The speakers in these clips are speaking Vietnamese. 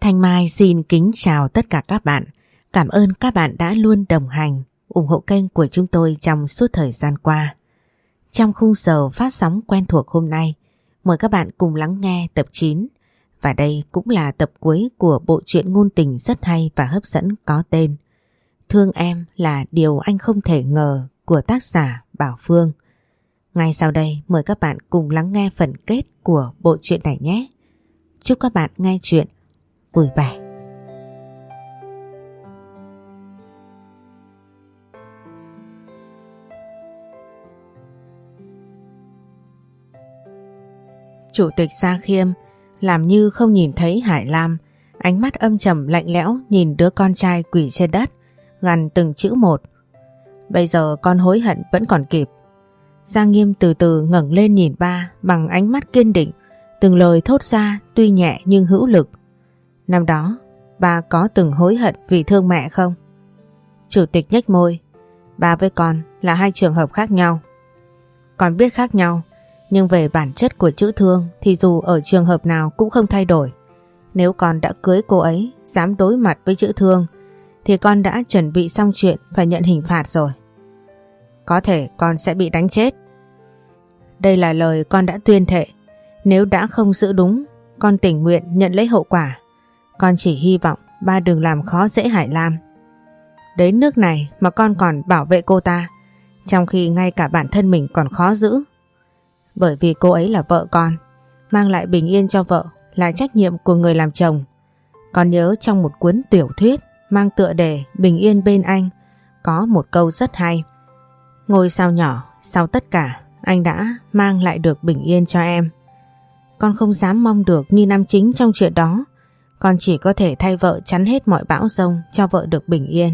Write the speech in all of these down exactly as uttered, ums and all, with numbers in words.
Thanh Mai xin kính chào tất cả các bạn. Cảm ơn các bạn đã luôn đồng hành, ủng hộ kênh của chúng tôi trong suốt thời gian qua. Trong khung giờ phát sóng quen thuộc hôm nay, mời các bạn cùng lắng nghe tập chín. Và đây cũng là tập cuối của bộ truyện ngôn tình rất hay và hấp dẫn có tên Thương Em Là Điều Anh Không Thể Ngờ của tác giả Bảo Phương. Ngay sau đây mời các bạn cùng lắng nghe phần kết của bộ truyện này nhé. Chúc các bạn nghe chuyện vui vẻ. Chủ tịch Gia Khiêm làm như không nhìn thấy Hải Lam, ánh mắt âm trầm lạnh lẽo nhìn đứa con trai quỳ trên đất, gằn từng chữ một. Bây giờ con hối hận vẫn còn kịp. Gia Nghiêm từ từ ngẩng lên nhìn ba bằng ánh mắt kiên định, từng lời thốt ra tuy nhẹ nhưng hữu lực. Năm đó, ba có từng hối hận vì thương mẹ không? Chủ tịch nhếch môi. Ba với con là hai trường hợp khác nhau. Con biết khác nhau, nhưng về bản chất của chữ thương thì dù ở trường hợp nào cũng không thay đổi. Nếu con đã cưới cô ấy, dám đối mặt với chữ thương, thì con đã chuẩn bị xong chuyện phải nhận hình phạt rồi. Có thể con sẽ bị đánh chết. Đây là lời con đã tuyên thệ. Nếu đã không giữ đúng, con tình nguyện nhận lấy hậu quả. Con chỉ hy vọng ba đừng làm khó dễ Hải Lam. Đến nước này mà con còn bảo vệ cô ta, trong khi ngay cả bản thân mình còn khó giữ. Bởi vì cô ấy là vợ con, mang lại bình yên cho vợ là trách nhiệm của người làm chồng. Con nhớ trong một cuốn tiểu thuyết mang tựa đề Bình Yên Bên Anh có một câu rất hay. Ngôi sao nhỏ, sau tất cả anh đã mang lại được bình yên cho em. Con không dám mong được như nam chính trong chuyện đó. Con chỉ có thể thay vợ chắn hết mọi bão giông cho vợ được bình yên.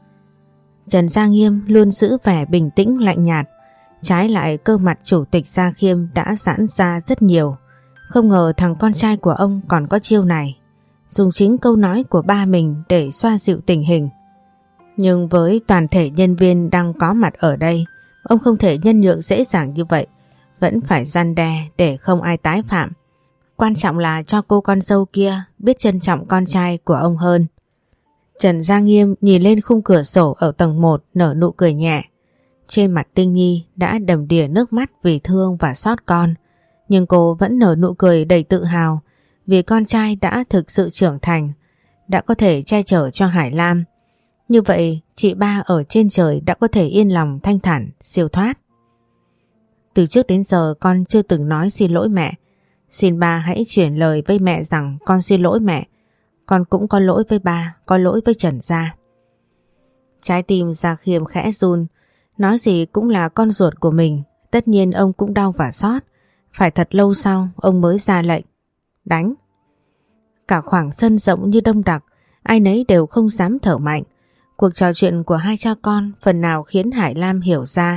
Trần Gia Nghiêm luôn giữ vẻ bình tĩnh lạnh nhạt. Trái lại cơ mặt chủ tịch Gia Khiêm đã giãn ra rất nhiều. Không ngờ thằng con trai của ông còn có chiêu này, dùng chính câu nói của ba mình để xoa dịu tình hình. Nhưng với toàn thể nhân viên đang có mặt ở đây, ông không thể nhân nhượng dễ dàng như vậy. Vẫn phải răn đe để không ai tái phạm. Quan trọng là cho cô con dâu kia biết trân trọng con trai của ông hơn. Trần Gia Nghiêm nhìn lên khung cửa sổ ở tầng một nở nụ cười nhẹ. Trên mặt Tinh Nhi đã đầm đìa nước mắt vì thương và xót con. Nhưng cô vẫn nở nụ cười đầy tự hào vì con trai đã thực sự trưởng thành, đã có thể che chở cho Hải Lam. Như vậy chị ba ở trên trời đã có thể yên lòng thanh thản siêu thoát. Từ trước đến giờ con chưa từng nói xin lỗi mẹ. Xin ba hãy chuyển lời với mẹ rằng con xin lỗi mẹ. Con cũng có lỗi với ba, có lỗi với Trần Gia. Trái tim Gia Khiêm khẽ run. Nói gì cũng là con ruột của mình. Tất nhiên ông cũng đau và xót. Phải thật lâu sau ông mới ra lệnh đánh. Cả khoảng sân rộng như đông đặc, ai nấy đều không dám thở mạnh. Cuộc trò chuyện của hai cha con phần nào khiến Hải Lam hiểu ra.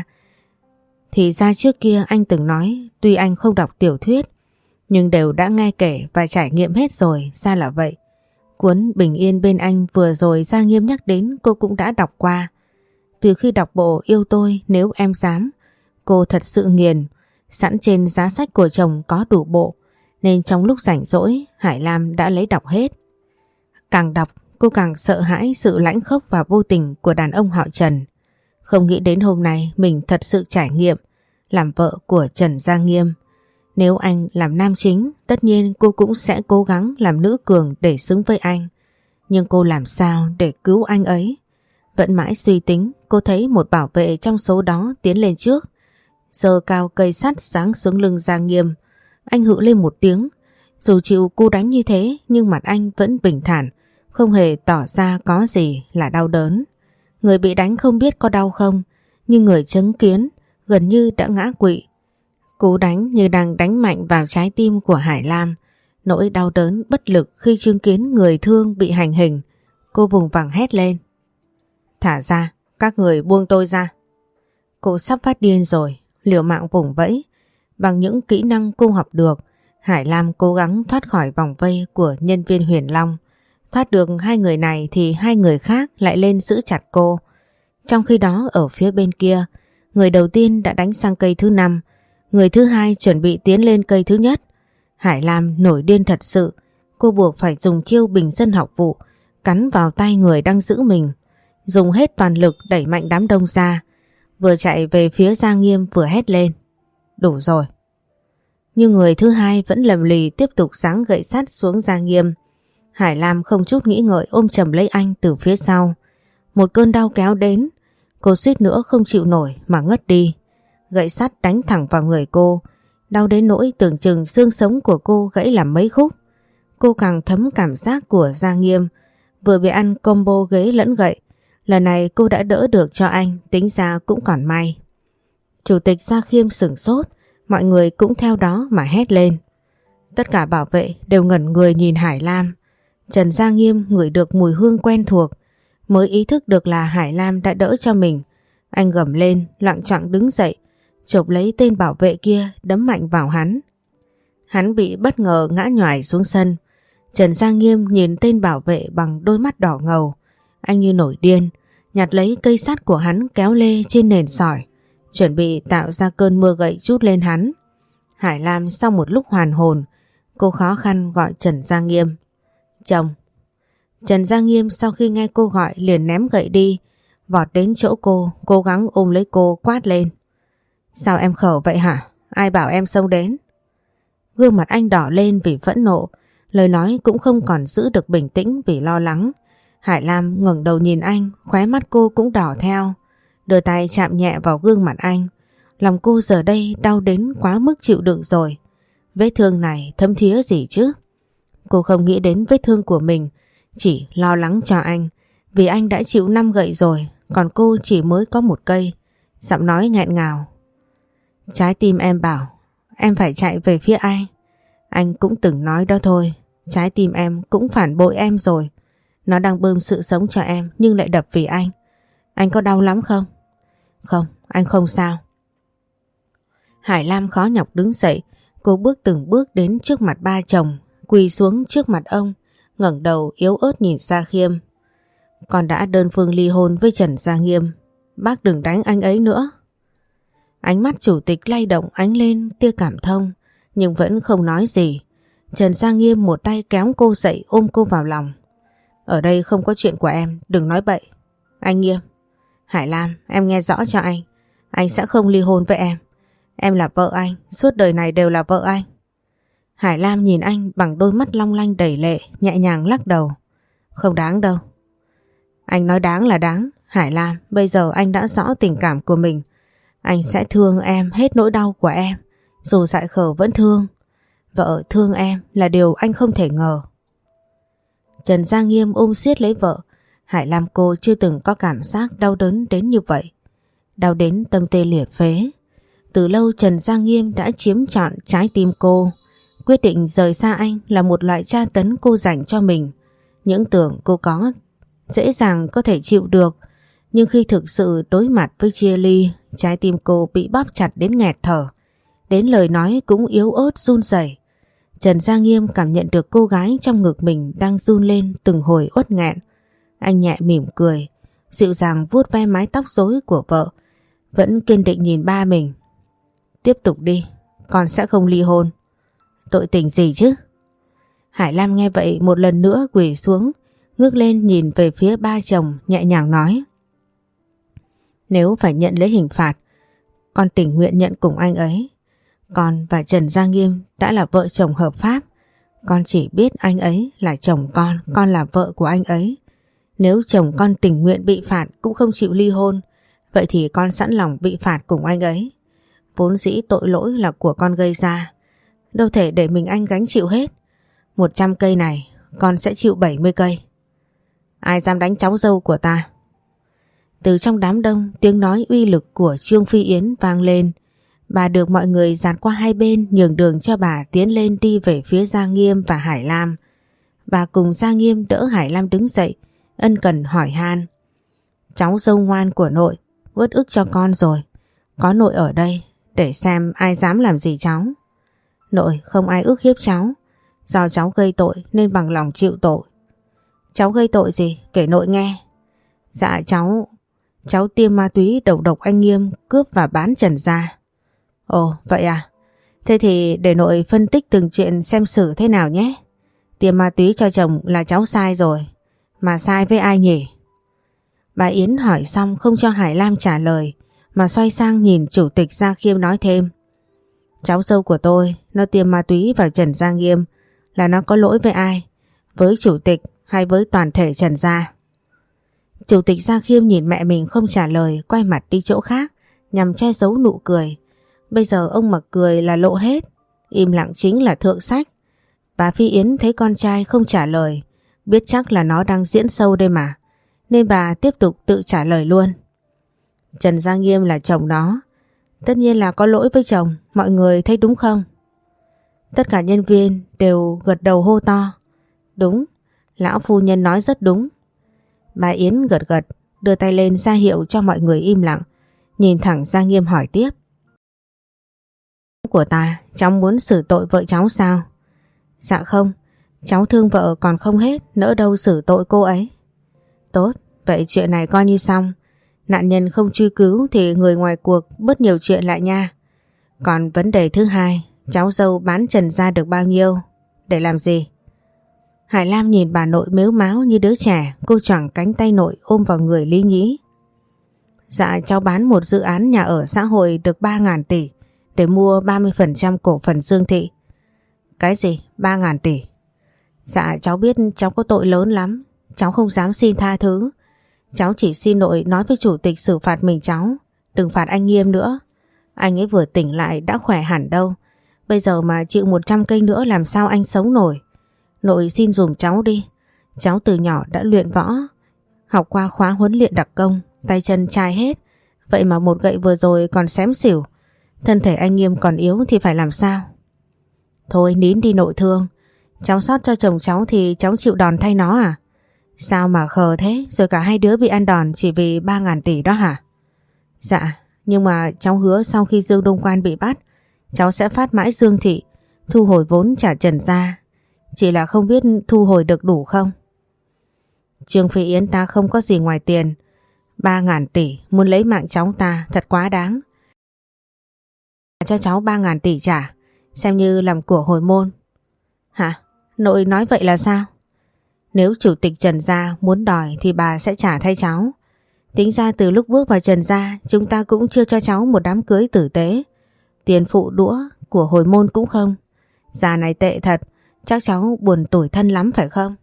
Thì ra trước kia anh từng nói tuy anh không đọc tiểu thuyết, nhưng đều đã nghe kể và trải nghiệm hết rồi, ra là vậy. Cuốn Bình Yên Bên Anh vừa rồi Gia Nghiêm nhắc đến cô cũng đã đọc qua. Từ khi đọc bộ Yêu Tôi Nếu Em Dám, cô thật sự nghiền. Sẵn trên giá sách của chồng có đủ bộ, nên trong lúc rảnh rỗi Hải Lam đã lấy đọc hết. Càng đọc cô càng sợ hãi sự lãnh khốc và vô tình của đàn ông họ Trần. Không nghĩ đến hôm nay mình thật sự trải nghiệm làm vợ của Trần Gia Nghiêm. Nếu anh làm nam chính, tất nhiên cô cũng sẽ cố gắng làm nữ cường để xứng với anh. Nhưng cô làm sao để cứu anh ấy? Vẫn mãi suy tính, cô thấy một bảo vệ trong số đó tiến lên trước, giơ cao cây sắt giáng xuống lưng Gia Nghiêm. Anh hự lên một tiếng. Dù chịu cú đánh như thế nhưng mặt anh vẫn bình thản, không hề tỏ ra có gì là đau đớn. Người bị đánh không biết có đau không, nhưng người chứng kiến gần như đã ngã quỵ. Cú đánh như đang đánh mạnh vào trái tim của Hải Lam. Nỗi đau đớn bất lực khi chứng kiến người thương bị hành hình. Cô vùng vằng hét lên. Thả ra, các người buông tôi ra. Cô sắp phát điên rồi, liều mạng vùng vẫy. Bằng những kỹ năng cô học được, Hải Lam cố gắng thoát khỏi vòng vây của nhân viên Huyền Long. Thoát được hai người này thì hai người khác lại lên giữ chặt cô. Trong khi đó ở phía bên kia, người đầu tiên đã đánh sang cây thứ năm, người thứ hai chuẩn bị tiến lên cây thứ nhất. Hải Lam nổi điên thật sự, cô buộc phải dùng chiêu bình dân học vụ, cắn vào tay người đang giữ mình, dùng hết toàn lực đẩy mạnh đám đông ra, vừa chạy về phía Gia Nghiêm vừa hét lên. Đủ rồi. Nhưng người thứ hai vẫn lầm lì tiếp tục giáng gậy sắt xuống Gia Nghiêm. Hải Lam không chút nghĩ ngợi ôm chầm lấy anh từ phía sau. Một cơn đau kéo đến, cô suýt nữa không chịu nổi mà ngất đi. Gậy sắt đánh thẳng vào người cô, đau đến nỗi tưởng chừng xương sống của cô gãy làm mấy khúc. Cô càng thấm cảm giác của Gia Nghiêm, vừa bị ăn combo ghế lẫn gậy. Lần này cô đã đỡ được cho anh, tính ra cũng còn may. Chủ tịch Gia Khiêm sửng sốt, mọi người cũng theo đó mà hét lên. Tất cả bảo vệ đều ngẩn người nhìn Hải Lam. Trần Gia Nghiêm ngửi được mùi hương quen thuộc, mới ý thức được là Hải Lam đã đỡ cho mình. Anh gầm lên, lặng choạng đứng dậy, chộp lấy tên bảo vệ kia đấm mạnh vào hắn. Hắn bị bất ngờ ngã nhoài xuống sân. Trần Gia Nghiêm nhìn tên bảo vệ bằng đôi mắt đỏ ngầu. Anh như nổi điên, nhặt lấy cây sắt của hắn kéo lê trên nền sỏi, chuẩn bị tạo ra cơn mưa gậy trút lên hắn. Hải Lam sau một lúc hoàn hồn, cô khó khăn gọi Trần Gia Nghiêm. Chồng. Trần Gia Nghiêm sau khi nghe cô gọi liền ném gậy đi, vọt đến chỗ cô, cố gắng ôm lấy cô quát lên. Sao em khẩu vậy hả? Ai bảo em xông đến? Gương mặt anh đỏ lên vì phẫn nộ, lời nói cũng không còn giữ được bình tĩnh vì lo lắng. Hải Lam ngẩng đầu nhìn anh, khóe mắt cô cũng đỏ theo, đưa tay chạm nhẹ vào gương mặt anh. Lòng cô giờ đây đau đến quá mức chịu đựng rồi. Vết thương này thấm thía gì chứ? Cô không nghĩ đến vết thương của mình, chỉ lo lắng cho anh, vì anh đã chịu năm gậy rồi, còn cô chỉ mới có một cây. Giọng nói nghẹn ngào. Trái tim em bảo em phải chạy về phía ai? Anh cũng từng nói đó thôi, trái tim em cũng phản bội em rồi. Nó đang bơm sự sống cho em nhưng lại đập vì anh. Anh có đau lắm không? Không, anh không sao. Hải Lam khó nhọc đứng dậy, cô bước từng bước đến trước mặt ba chồng, quỳ xuống trước mặt ông, ngẩng đầu yếu ớt nhìn Gia Khiêm. Con đã đơn phương ly hôn với Trần Gia Nghiêm, bác đừng đánh anh ấy nữa. Ánh mắt chủ tịch lay động ánh lên tia cảm thông, nhưng vẫn không nói gì. Trần Gia Nghiêm một tay kéo cô dậy ôm cô vào lòng. Ở đây không có chuyện của em, đừng nói bậy. Anh Nghiêm. Hải Lam, em nghe rõ cho anh. Anh sẽ không ly hôn với em. Em là vợ anh, suốt đời này đều là vợ anh. Hải Lam nhìn anh bằng đôi mắt long lanh đầy lệ, nhẹ nhàng lắc đầu. Không đáng đâu. Anh nói đáng là đáng. Hải Lam, bây giờ anh đã rõ tình cảm của mình. Anh sẽ thương em hết nỗi đau của em, dù dại khờ vẫn thương. Vợ thương em là điều anh không thể ngờ. Trần Gia Nghiêm ôm siết lấy vợ. Hải Lam cô chưa từng có cảm giác đau đớn đến như vậy. Đau đến tâm tê liệt phế. Từ lâu Trần Gia Nghiêm đã chiếm trọn trái tim cô. Quyết định rời xa anh là một loại tra tấn cô dành cho mình. Những tưởng cô có dễ dàng có thể chịu được, nhưng khi thực sự đối mặt với chia ly, trái tim cô bị bóp chặt đến nghẹt thở, đến lời nói cũng yếu ớt run rẩy. Trần Gia Nghiêm cảm nhận được cô gái trong ngực mình đang run lên từng hồi uất nghẹn. Anh nhẹ mỉm cười, dịu dàng vuốt ve mái tóc rối của vợ, vẫn kiên định nhìn ba mình. Tiếp tục đi, con sẽ không ly hôn. Tội tình gì chứ? Hải Lam nghe vậy một lần nữa quỳ xuống, ngước lên nhìn về phía ba chồng nhẹ nhàng nói. Nếu phải nhận lấy hình phạt, con tình nguyện nhận cùng anh ấy. Con và Trần Gia Nghiêm đã là vợ chồng hợp pháp. Con chỉ biết anh ấy là chồng con, con là vợ của anh ấy. Nếu chồng con tình nguyện bị phạt cũng không chịu ly hôn, vậy thì con sẵn lòng bị phạt cùng anh ấy. Vốn dĩ tội lỗi là của con gây ra, đâu thể để mình anh gánh chịu hết. Một trăm cây này con sẽ chịu bảy mươi cây. Ai dám đánh cháu dâu của ta? Từ trong đám đông, tiếng nói uy lực của Trương Phi Yến vang lên. Bà được mọi người dạt qua hai bên, nhường đường cho bà tiến lên đi về phía Gia Nghiêm và Hải Lam. Bà cùng Gia Nghiêm đỡ Hải Lam đứng dậy, ân cần hỏi han. Cháu dâu ngoan của nội, uất ức cho con rồi. Có nội ở đây, để xem ai dám làm gì cháu. Nội, không ai ức hiếp cháu. Do cháu gây tội nên bằng lòng chịu tội. Cháu gây tội gì? Kể nội nghe. Dạ cháu... Cháu tiêm ma túy đầu độc anh Nghiêm, cướp và bán Trần Gia. Ồ, vậy à? Thế thì để nội phân tích từng chuyện xem xử thế nào nhé. Tiêm ma túy cho chồng là cháu sai rồi. Mà sai với ai nhỉ? Bà Yến hỏi xong không cho Hải Lam trả lời mà xoay sang nhìn Chủ tịch Gia Khiêm nói thêm. Cháu dâu của tôi nó tiêm ma túy vào Trần Gia Nghiêm là nó có lỗi với ai? Với chủ tịch hay với toàn thể Trần Gia? Chủ tịch Gia Khiêm nhìn mẹ mình không trả lời, quay mặt đi chỗ khác nhằm che giấu nụ cười. Bây giờ ông mặc cười là lộ hết, im lặng chính là thượng sách. Bà Phi Yến thấy con trai không trả lời, biết chắc là nó đang diễn sâu đây mà, nên bà tiếp tục tự trả lời luôn. Trần Gia Nghiêm là chồng nó, tất nhiên là có lỗi với chồng, mọi người thấy đúng không? Tất cả nhân viên đều gật đầu hô to. Đúng, lão phu nhân nói rất đúng. Bà Yến gật gật, đưa tay lên ra hiệu cho mọi người im lặng, nhìn thẳng Gia Nghiêm hỏi tiếp. Của ta, cháu muốn xử tội vợ cháu sao? Dạ không, cháu thương vợ còn không hết, nỡ đâu xử tội cô ấy. Tốt, vậy chuyện này coi như xong. Nạn nhân không truy cứu thì người ngoài cuộc bớt nhiều chuyện lại nha. Còn vấn đề thứ hai, cháu dâu bán Trần Gia được bao nhiêu? Để làm gì? Hải Lam nhìn bà nội mếu máo như đứa trẻ, cô choàng cánh tay nội ôm vào người lý nhí. Dạ cháu bán một dự án nhà ở xã hội được ba ngàn tỷ để mua ba mươi phần trăm cổ phần Dương Thị. Cái gì? ba ngàn tỷ? Dạ cháu biết cháu có tội lớn lắm, cháu không dám xin tha thứ. Cháu chỉ xin nội nói với chủ tịch xử phạt mình cháu, đừng phạt anh Nghiêm nữa. Anh ấy vừa tỉnh lại đã khỏe hẳn đâu. Bây giờ mà chịu một trăm cây nữa làm sao anh sống nổi. Nội xin dùm cháu đi. Cháu từ nhỏ đã luyện võ, học qua khóa huấn luyện đặc công, tay chân chai hết. Vậy mà một gậy vừa rồi còn xém xỉu. Thân thể anh Nghiêm còn yếu thì phải làm sao? Thôi nín đi nội thương. Cháu sót cho chồng cháu thì cháu chịu đòn thay nó à? Sao mà khờ thế, rồi cả hai đứa bị ăn đòn chỉ vì ba ngàn tỷ đó hả? Dạ, nhưng mà cháu hứa sau khi Dương Đông Quan bị bắt, cháu sẽ phát mãi Dương Thị, thu hồi vốn trả Trần Gia. Chỉ là không biết thu hồi được đủ không? Trương Phi Yến ta không có gì ngoài tiền. Ba ngàn tỷ muốn lấy mạng cháu ta thật quá đáng. Cho cháu ba ngàn tỷ trả, xem như làm của hồi môn. Hả? Nội nói vậy là sao? Nếu chủ tịch Trần Gia muốn đòi thì bà sẽ trả thay cháu. Tính ra từ lúc bước vào Trần Gia chúng ta cũng chưa cho cháu một đám cưới tử tế. Tiền phụ đũa của hồi môn cũng không. Già này tệ thật, chắc cháu buồn tủi thân lắm phải không?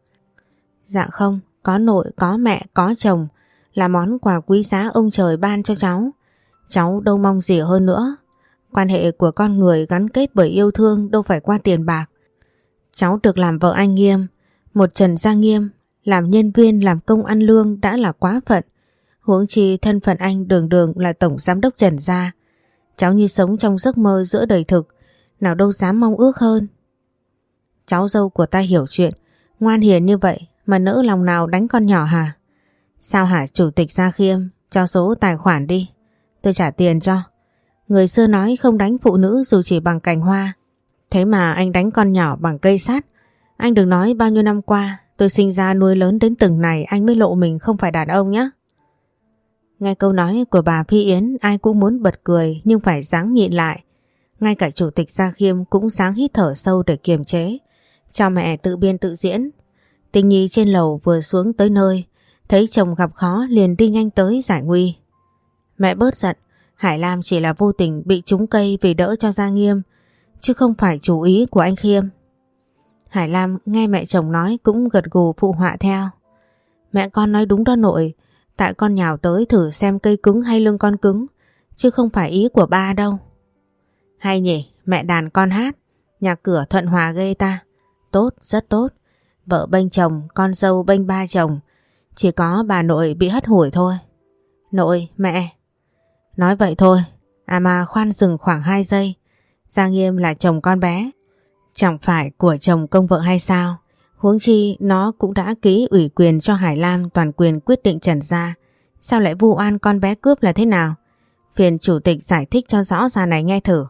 Dạ không, có nội, có mẹ, có chồng là món quà quý giá ông trời ban cho cháu. Cháu đâu mong gì hơn nữa. Quan hệ của con người gắn kết bởi yêu thương đâu phải qua tiền bạc. Cháu được làm vợ anh Nghiêm, một Trần Gia Nghiêm, làm nhân viên làm công ăn lương đã là quá phận. Huống chi thân phận anh đường đường là tổng giám đốc Trần Gia. Cháu như sống trong giấc mơ giữa đời thực, nào đâu dám mong ước hơn. Cháu dâu của ta hiểu chuyện, ngoan hiền như vậy mà nỡ lòng nào đánh con nhỏ hả? Sao hả chủ tịch Gia Khiêm, cho số tài khoản đi, tôi trả tiền cho. Người xưa nói không đánh phụ nữ dù chỉ bằng cành hoa. Thế mà anh đánh con nhỏ bằng cây sắt. Anh đừng nói bao nhiêu năm qua tôi sinh ra nuôi lớn đến từng này anh mới lộ mình không phải đàn ông nhé. Nghe câu nói của bà Phi Yến ai cũng muốn bật cười nhưng phải ráng nhịn lại. Ngay cả chủ tịch Gia Khiêm cũng ráng hít thở sâu để kiềm chế, cho mẹ tự biên tự diễn. Tình Nhi trên lầu vừa xuống tới nơi, thấy chồng gặp khó liền đi nhanh tới giải nguy. Mẹ bớt giận, Hải Lam chỉ là vô tình bị trúng cây vì đỡ cho Gia Nghiêm, chứ không phải chủ ý của anh Khiêm. Hải Lam nghe mẹ chồng nói cũng gật gù phụ họa theo. Mẹ con nói đúng đó nội, tại con nhào tới thử xem cây cứng hay lưng con cứng, chứ không phải ý của ba đâu. Hay nhỉ, mẹ đàn con hát, nhà cửa thuận hòa ghê ta. Tốt, rất tốt. Vợ bênh chồng, con dâu bênh ba chồng, chỉ có bà nội bị hất hủi thôi. Nội, mẹ. Nói vậy thôi, à mà khoan dừng khoảng hai giây. Gia Nghiêm là chồng con bé, chẳng phải của chồng công vợ hay sao? Huống chi nó cũng đã ký ủy quyền cho Hải Lam toàn quyền quyết định Trần Gia. Sao lại vu oan con bé cướp là thế nào? Phiền chủ tịch giải thích cho rõ ra này nghe thử.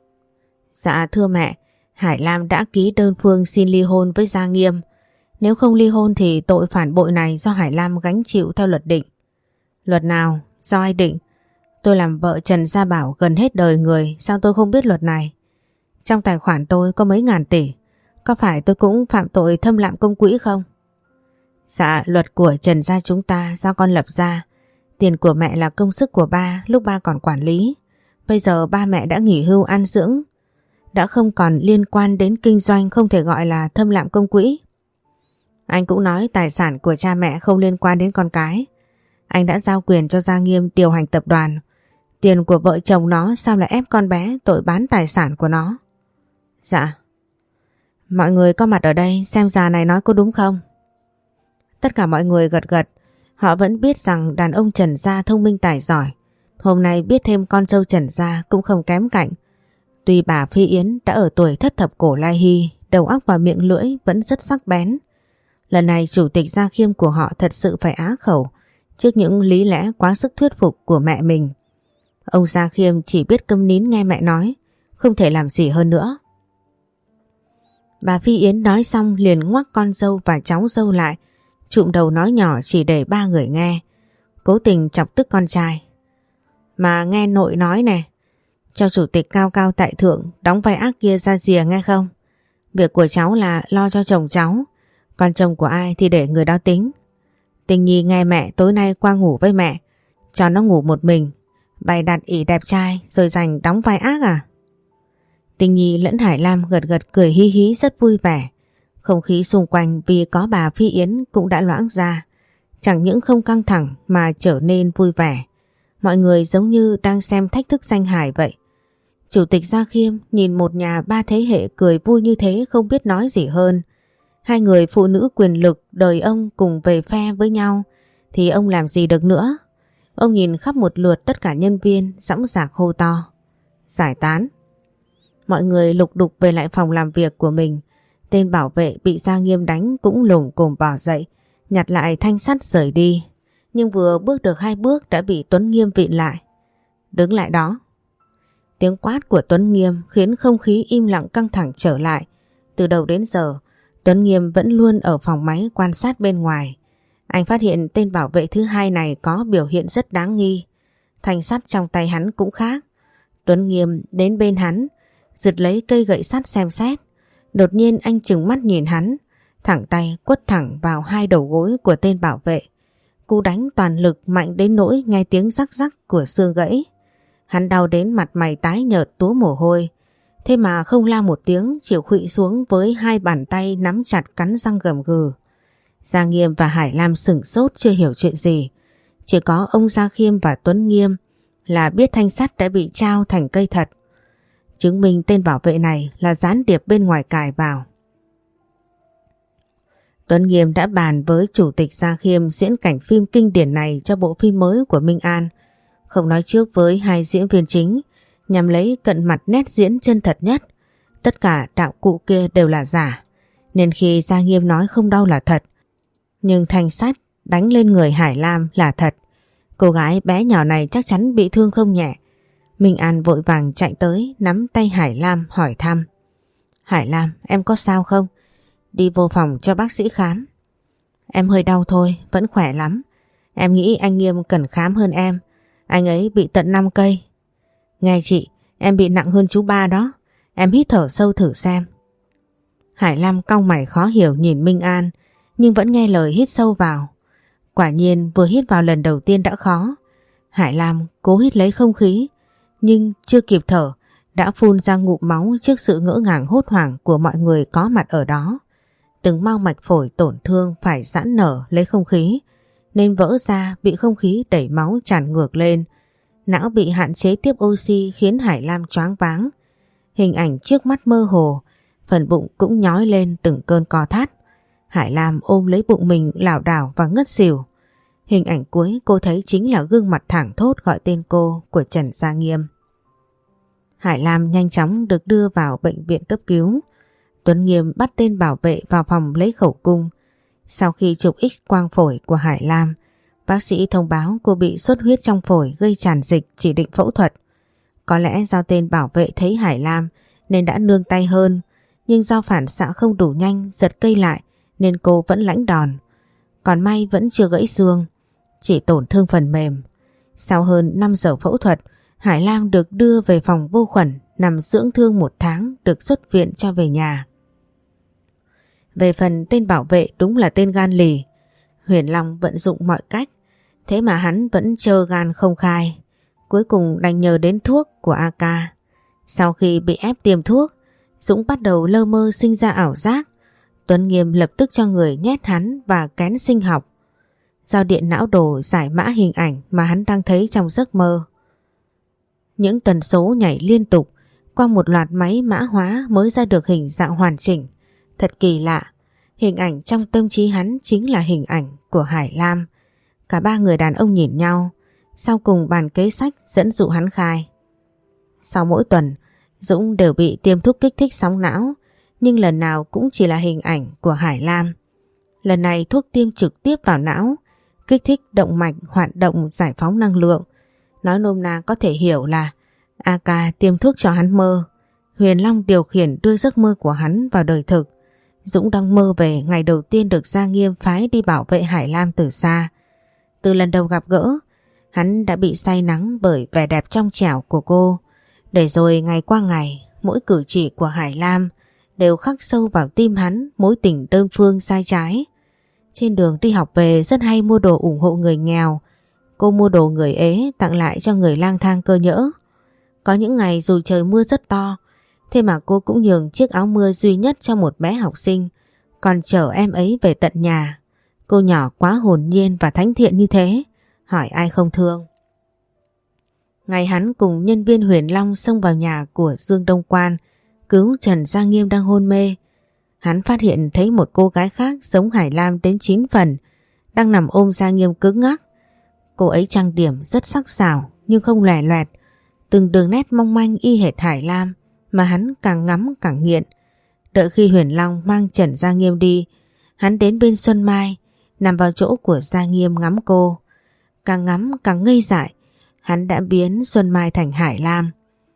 Dạ thưa mẹ, Hải Lam đã ký đơn phương xin ly hôn với Gia Nghiêm. Nếu không ly hôn thì tội phản bội này do Hải Lam gánh chịu theo luật định. Luật nào? Do ai định? Tôi làm vợ Trần Gia Bảo gần hết đời người, sao tôi không biết luật này? Trong tài khoản tôi có mấy ngàn tỷ, có phải tôi cũng phạm tội thâm lạm công quỹ không? Dạ, luật của Trần gia chúng ta do con lập ra. Tiền của mẹ là công sức của ba lúc ba còn quản lý. Bây giờ ba mẹ đã nghỉ hưu an dưỡng, đã không còn liên quan đến kinh doanh, không thể gọi là thâm lạm công quỹ. Anh cũng nói tài sản của cha mẹ không liên quan đến con cái. Anh đã giao quyền cho Gia Nghiêm điều hành tập đoàn. Tiền của vợ chồng nó sao lại ép con bé tội bán tài sản của nó? Dạ. Mọi người có mặt ở đây xem già này nói có đúng không? Tất cả mọi người gật gật. Họ vẫn biết rằng đàn ông Trần gia thông minh tài giỏi. Hôm nay biết thêm con dâu Trần gia cũng không kém cạnh. Tuy bà Phi Yến đã ở tuổi thất thập cổ lai hy, đầu óc và miệng lưỡi vẫn rất sắc bén. Lần này chủ tịch Gia Khiêm của họ thật sự phải á khẩu trước những lý lẽ quá sức thuyết phục của mẹ mình. Ông Gia Khiêm chỉ biết câm nín nghe mẹ nói, không thể làm gì hơn nữa. Bà Phi Yến nói xong liền ngoắc con dâu và cháu dâu lại, trụm đầu nói nhỏ chỉ để ba người nghe, cố tình chọc tức con trai. Mà nghe nội nói nè, cho chủ tịch cao cao tại thượng đóng vai ác kia ra rìa nghe không? Việc của cháu là lo cho chồng cháu, còn chồng của ai thì để người đó tính. Tình Nhi nghe mẹ tối nay qua ngủ với mẹ, cho nó ngủ một mình, bày đặt ỷ đẹp trai rồi dành đóng vai ác à? Tình Nhi lẫn Hải Lam gật gật cười hí hí rất vui vẻ. Không khí xung quanh vì có bà Phi Yến cũng đã loãng ra, chẳng những không căng thẳng mà trở nên vui vẻ. Mọi người giống như đang xem thách thức danh hài vậy. Chủ tịch Gia Khiêm nhìn một nhà ba thế hệ cười vui như thế không biết nói gì hơn. Hai người phụ nữ quyền lực đời ông cùng về phe với nhau thì ông làm gì được nữa. Ông nhìn khắp một lượt tất cả nhân viên dõng dạc hô to: giải tán. Mọi người lục đục về lại phòng làm việc của mình. Tên bảo vệ bị Gia Nghiêm đánh cũng lồm cồm bỏ dậy, nhặt lại thanh sắt rời đi. Nhưng vừa bước được hai bước đã bị Tuấn Nghiêm vịn lại. Đứng lại đó. Tiếng quát của Tuấn Nghiêm khiến không khí im lặng căng thẳng trở lại. Từ đầu đến giờ, Tuấn Nghiêm vẫn luôn ở phòng máy quan sát bên ngoài. Anh phát hiện tên bảo vệ thứ hai này có biểu hiện rất đáng nghi. Thanh sắt trong tay hắn cũng khác. Tuấn Nghiêm đến bên hắn, giật lấy cây gậy sắt xem xét. Đột nhiên anh trừng mắt nhìn hắn, thẳng tay quất thẳng vào hai đầu gối của tên bảo vệ. Cú đánh toàn lực mạnh đến nỗi nghe tiếng rắc rắc của xương gãy. Hắn đau đến mặt mày tái nhợt túa mồ hôi. Thế mà không la một tiếng, chịu khuỵu xuống với hai bàn tay nắm chặt cắn răng gầm gừ. Gia Nghiêm và Hải Lam sửng sốt chưa hiểu chuyện gì. Chỉ có ông Gia Khiêm và Tuấn Nghiêm là biết thanh sắt đã bị trao thành cây thật. Chứng minh tên bảo vệ này là gián điệp bên ngoài cài vào. Tuấn Nghiêm đã bàn với chủ tịch Gia Khiêm diễn cảnh phim kinh điển này cho bộ phim mới của Minh An. Không nói trước với hai diễn viên chính, nhằm lấy cận mặt nét diễn chân thật nhất. Tất cả đạo cụ kia đều là giả, nên khi Gia Nghiêm nói không đau là thật. Nhưng thanh sắt đánh lên người Hải Lam là thật. Cô gái bé nhỏ này chắc chắn bị thương không nhẹ. Minh An vội vàng chạy tới nắm tay Hải Lam hỏi thăm. Hải Lam, em có sao không? Đi vô phòng cho bác sĩ khám. Em hơi đau thôi, vẫn khỏe lắm. Em nghĩ anh Nghiêm cần khám hơn em. Anh ấy bị tận năm cây. Nghe chị, em bị nặng hơn chú ba đó. Em hít thở sâu thử xem. Hải Lam cau mày khó hiểu nhìn Minh An, nhưng vẫn nghe lời hít sâu vào. Quả nhiên vừa hít vào lần đầu tiên đã khó. Hải Lam cố hít lấy không khí, nhưng chưa kịp thở đã phun ra ngụm máu trước sự ngỡ ngàng hốt hoảng của mọi người có mặt ở đó. Từng mao mạch phổi tổn thương phải giãn nở lấy không khí, nên vỡ ra bị không khí đẩy máu tràn ngược lên. Não bị hạn chế tiếp oxy khiến Hải Lam choáng váng. Hình ảnh trước mắt mơ hồ, phần bụng cũng nhói lên từng cơn co thắt. Hải Lam ôm lấy bụng mình lảo đảo và ngất xỉu. Hình ảnh cuối cô thấy chính là gương mặt thảng thốt gọi tên cô của Trần Gia Nghiêm. Hải Lam nhanh chóng được đưa vào bệnh viện cấp cứu. Tuấn Nghiêm bắt tên bảo vệ vào phòng lấy khẩu cung. Sau khi chụp X-quang phổi của Hải Lam, bác sĩ thông báo cô bị xuất huyết trong phổi gây tràn dịch, chỉ định phẫu thuật. Có lẽ do tên bảo vệ thấy Hải Lam nên đã nương tay hơn, nhưng do phản xạ không đủ nhanh giật cây lại nên cô vẫn lãnh đòn. Còn may vẫn chưa gãy xương, chỉ tổn thương phần mềm. Sau hơn năm giờ phẫu thuật, Hải Lam được đưa về phòng vô khuẩn nằm dưỡng thương một tháng, được xuất viện cho về nhà. Về phần tên bảo vệ đúng là tên gan lì. Huyền Long vận dụng mọi cách, thế mà hắn vẫn trơ gan không khai. Cuối cùng đành nhờ đến thuốc của a ca. Sau khi bị ép tiêm thuốc, Dũng bắt đầu lơ mơ sinh ra ảo giác. Tuấn Nghiêm lập tức cho người nhét hắn và kén sinh học. Do điện não đồ giải mã hình ảnh mà hắn đang thấy trong giấc mơ. Những tần số nhảy liên tục qua một loạt máy mã hóa mới ra được hình dạng hoàn chỉnh. Thật kỳ lạ, hình ảnh trong tâm trí hắn chính là hình ảnh của Hải Lam. Cả ba người đàn ông nhìn nhau, sau cùng bàn kế sách dẫn dụ hắn khai. Sau mỗi tuần, Dũng đều bị tiêm thuốc kích thích sóng não, nhưng lần nào cũng chỉ là hình ảnh của Hải Lam. Lần này thuốc tiêm trực tiếp vào não, kích thích động mạch hoạt động giải phóng năng lượng. Nói nôm na có thể hiểu là a ca tiêm thuốc cho hắn mơ. Huyền Long điều khiển đưa giấc mơ của hắn vào đời thực. Dũng đang mơ về ngày đầu tiên được Gia Nghiêm phái đi bảo vệ Hải Lam từ xa. Từ lần đầu gặp gỡ, hắn đã bị say nắng bởi vẻ đẹp trong trẻo của cô. Để rồi ngày qua ngày, mỗi cử chỉ của Hải Lam đều khắc sâu vào tim hắn mối tình đơn phương sai trái. Trên đường đi học về rất hay mua đồ ủng hộ người nghèo. Cô mua đồ người ế tặng lại cho người lang thang cơ nhỡ. Có những ngày dù trời mưa rất to, thế mà cô cũng nhường chiếc áo mưa duy nhất cho một bé học sinh, còn chở em ấy về tận nhà. Cô nhỏ quá hồn nhiên và thánh thiện như thế, hỏi ai không thương. Ngày hắn cùng nhân viên Huyền Long xông vào nhà của Dương Đông Quan cứu Trần Gia Nghiêm đang hôn mê, hắn phát hiện thấy một cô gái khác giống Hải Lam đến chín phần đang nằm ôm Gia Nghiêm cứng ngắc. Cô ấy trang điểm rất sắc sảo nhưng không lòe loẹt, từng đường nét mong manh y hệt Hải Lam mà hắn càng ngắm càng nghiện. Đợi khi Huyền Long mang Trần Gia Nghiêm đi, hắn đến bên Xuân Mai nằm vào chỗ của Gia Nghiêm ngắm cô. Càng ngắm càng ngây dại, hắn đã biến Xuân Mai thành Hải Lam.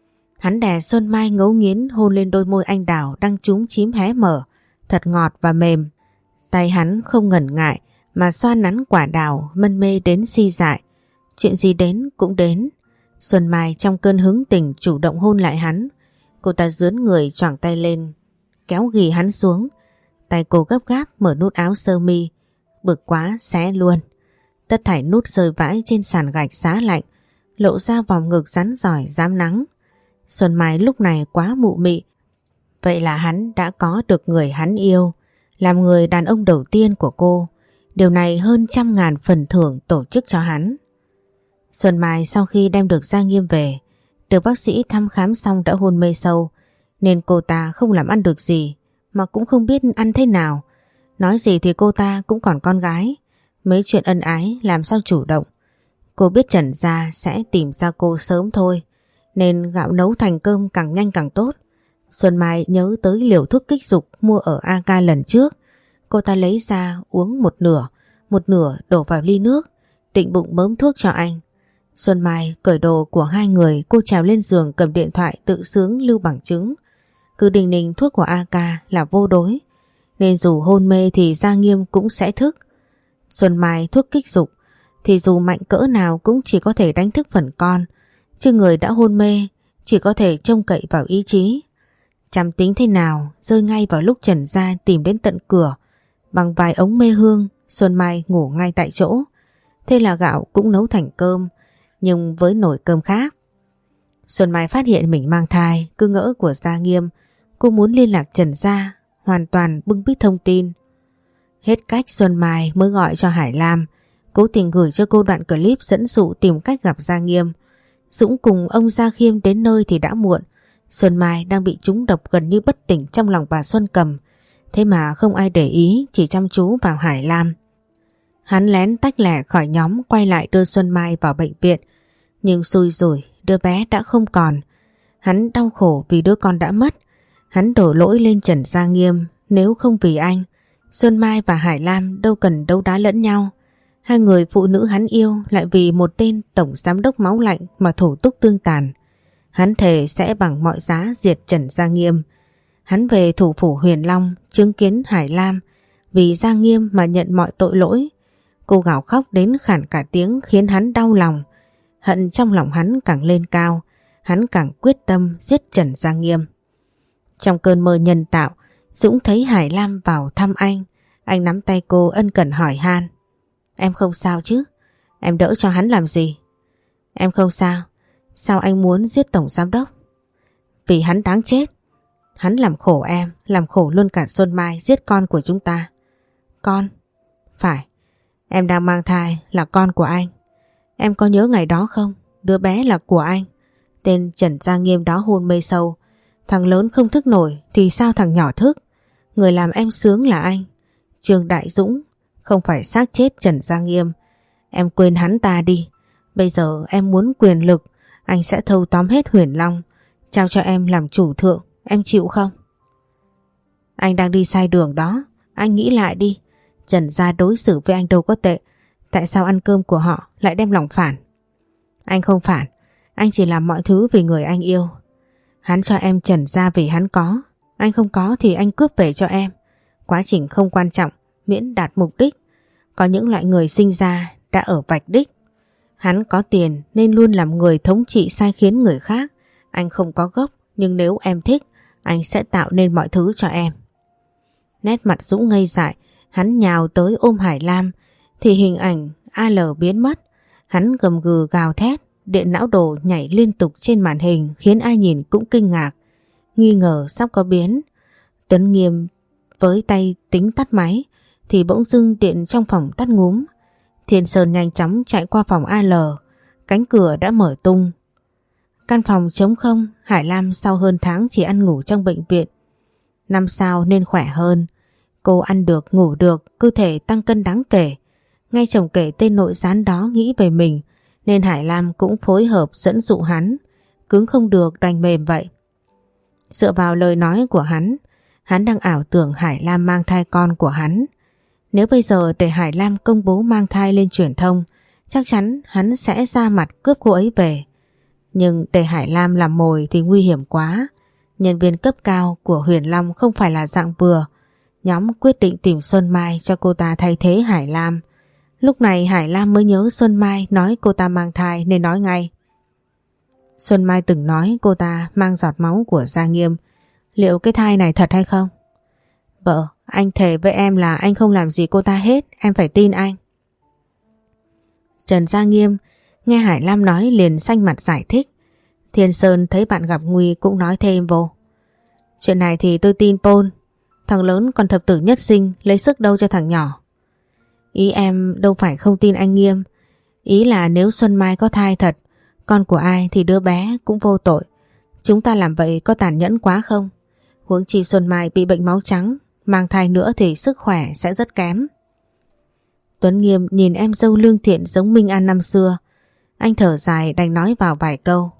Hắn đè Xuân Mai ngấu nghiến hôn lên đôi môi anh đào đang chúm chím hé mở, thật ngọt và mềm. Tay hắn không ngần ngại mà xoa nắn quả đào mân mê đến si dại. Chuyện gì đến cũng đến. Xuân Mai trong cơn hứng tình chủ động hôn lại hắn. Cô ta dướn người choàng tay lên, kéo ghì hắn xuống. Tay cô gấp gáp mở nút áo sơ mi, bực quá xé luôn. Tất thảy nút rơi vãi trên sàn gạch xá lạnh, lộ ra vòng ngực rắn giỏi dám nắng. Xuân Mai lúc này quá mụ mị. Vậy là hắn đã có được người hắn yêu, làm người đàn ông đầu tiên của cô. Điều này hơn trăm ngàn phần thưởng tổ chức cho hắn. Xuân Mai sau khi đem được Gia Nghiêm về, được bác sĩ thăm khám xong đã hôn mê sâu, nên cô ta không làm ăn được gì, mà cũng không biết ăn thế nào. Nói gì thì cô ta cũng còn con gái, mấy chuyện ân ái làm sao chủ động. Cô biết Trần Gia sẽ tìm ra cô sớm thôi, nên gạo nấu thành cơm càng nhanh càng tốt. Xuân Mai nhớ tới liều thuốc kích dục mua ở a ca lần trước. Cô ta lấy ra uống một nửa, một nửa đổ vào ly nước, định bụng bơm thuốc cho anh. Xuân Mai cởi đồ của hai người, cô trèo lên giường cầm điện thoại tự sướng lưu bằng chứng. Cứ đình ninh thuốc của a ca là vô đối, nên dù hôn mê thì Gia Nghiêm cũng sẽ thức. Xuân Mai thuốc kích dục thì dù mạnh cỡ nào cũng chỉ có thể đánh thức phần con, chứ người đã hôn mê chỉ có thể trông cậy vào ý chí. Chăm tính thế nào rơi ngay vào lúc Trần Gia tìm đến tận cửa. Bằng vài ống mê hương, Xuân Mai ngủ ngay tại chỗ. Thế là gạo cũng nấu thành cơm, nhưng với nồi cơm khác. Xuân Mai phát hiện mình mang thai, cứ ngỡ của Gia Nghiêm. Cô muốn liên lạc Trần Gia, hoàn toàn bưng bít thông tin. Hết cách Xuân Mai mới gọi cho Hải Lam, cố tình gửi cho cô đoạn clip dẫn dụ tìm cách gặp Gia Nghiêm. Dũng cùng ông Gia Khiêm đến nơi thì đã muộn. Xuân Mai đang bị trúng độc gần như bất tỉnh trong lòng bà Xuân Cầm. Thế mà không ai để ý, chỉ chăm chú vào Hải Lam. Hắn lén tách lẻ khỏi nhóm quay lại đưa Xuân Mai vào bệnh viện. Nhưng xui rủi, đứa bé đã không còn. Hắn đau khổ vì đứa con đã mất. Hắn đổ lỗi lên Trần Gia Nghiêm. Nếu không vì anh, Xuân Mai và Hải Lam đâu cần đấu đá lẫn nhau. Hai người phụ nữ hắn yêu lại vì một tên tổng giám đốc máu lạnh mà thổ túc tương tàn. Hắn thề sẽ bằng mọi giá diệt Trần Gia Nghiêm. Hắn về thủ phủ Huyền Long chứng kiến Hải Lam vì Gia Nghiêm mà nhận mọi tội lỗi. Cô gào khóc đến khản cả tiếng khiến hắn đau lòng. Hận trong lòng hắn càng lên cao, hắn càng quyết tâm giết Trần Gia Nghiêm. Trong cơn mơ nhân tạo, Dũng thấy Hải Lam vào thăm anh, anh nắm tay cô ân cần hỏi han. Em không sao chứ? Em đỡ cho hắn làm gì? Em không sao. Sao anh muốn giết tổng giám đốc? Vì hắn đáng chết. Hắn làm khổ em, làm khổ luôn cả Xuân Mai, giết con của chúng ta. Con? Phải, em đang mang thai, là con của anh. Em có nhớ ngày đó không? Đứa bé là của anh. Tên Trần Gia Nghiêm đó hôn mê sâu. Thằng lớn không thức nổi thì sao thằng nhỏ thức? Người làm em sướng là anh, Trương Đại Dũng, không phải xác chết Trần Gia Nghiêm. Em quên hắn ta đi. Bây giờ em muốn quyền lực, anh sẽ thâu tóm hết Huyền Long, trao cho em làm chủ thượng. Em chịu không? Anh đang đi sai đường đó. Anh nghĩ lại đi. Trần Gia đối xử với anh đâu có tệ. Tại sao ăn cơm của họ lại đem lòng phản? Anh không phản. Anh chỉ làm mọi thứ vì người anh yêu. Hắn cho em Trần Gia vì hắn có. Anh không có thì anh cướp về cho em. Quá trình không quan trọng, miễn đạt mục đích. Có những loại người sinh ra đã ở vạch đích. Hắn có tiền nên luôn làm người thống trị sai khiến người khác. Anh không có gốc, nhưng nếu em thích, anh sẽ tạo nên mọi thứ cho em. Nét mặt Dũng ngây dại, hắn nhào tới ôm Hải Lam thì hình ảnh a lờ biến mất. Hắn gầm gừ gào thét, điện não đồ nhảy liên tục trên màn hình khiến ai nhìn cũng kinh ngạc, nghi ngờ sắp có biến. Tuấn Nghiêm với tay tính tắt máy thì bỗng dưng điện trong phòng tắt ngúm. Thiên Sơn nhanh chóng chạy qua phòng a lờ, cánh cửa đã mở tung. Căn phòng trống không. Hải Lam sau hơn tháng chỉ ăn ngủ trong bệnh viện, năm sao nên khỏe hơn. Cô ăn được, ngủ được, cơ thể tăng cân đáng kể. Ngay chồng kể tên nội gián đó nghĩ về mình, nên Hải Lam cũng phối hợp dẫn dụ hắn. Cứng không được đành mềm vậy. Dựa vào lời nói của hắn, hắn đang ảo tưởng Hải Lam mang thai con của hắn. Nếu bây giờ để Hải Lam công bố mang thai lên truyền thông, chắc chắn hắn sẽ ra mặt cướp cô ấy về. Nhưng để Hải Lam làm mồi thì nguy hiểm quá. Nhân viên cấp cao của Huyền Long không phải là dạng vừa. Nhóm quyết định tìm Xuân Mai cho cô ta thay thế Hải Lam. Lúc này Hải Lam mới nhớ Xuân Mai nói cô ta mang thai nên nói ngay. Xuân Mai từng nói cô ta mang giọt máu của Gia Nghiêm. Liệu cái thai này thật hay không? Vợ, anh thề với em là anh không làm gì cô ta hết. Em phải tin anh. Trần Gia Nghiêm nghe Hải Lam nói liền xanh mặt giải thích. Thiên Sơn thấy bạn gặp nguy cũng nói thêm vô. Chuyện này thì tôi tin Paul. Thằng lớn còn thập tử nhất sinh, lấy sức đâu cho thằng nhỏ. Ý em đâu phải không tin anh Nghiêm. Ý là nếu Xuân Mai có thai thật, con của ai thì đứa bé cũng vô tội. Chúng ta làm vậy có tàn nhẫn quá không? Huống chi Xuân Mai bị bệnh máu trắng, mang thai nữa thì sức khỏe sẽ rất kém. Tuấn Nghiêm nhìn em dâu lương thiện giống Minh An năm xưa. Anh thở dài đành nói vào vài câu.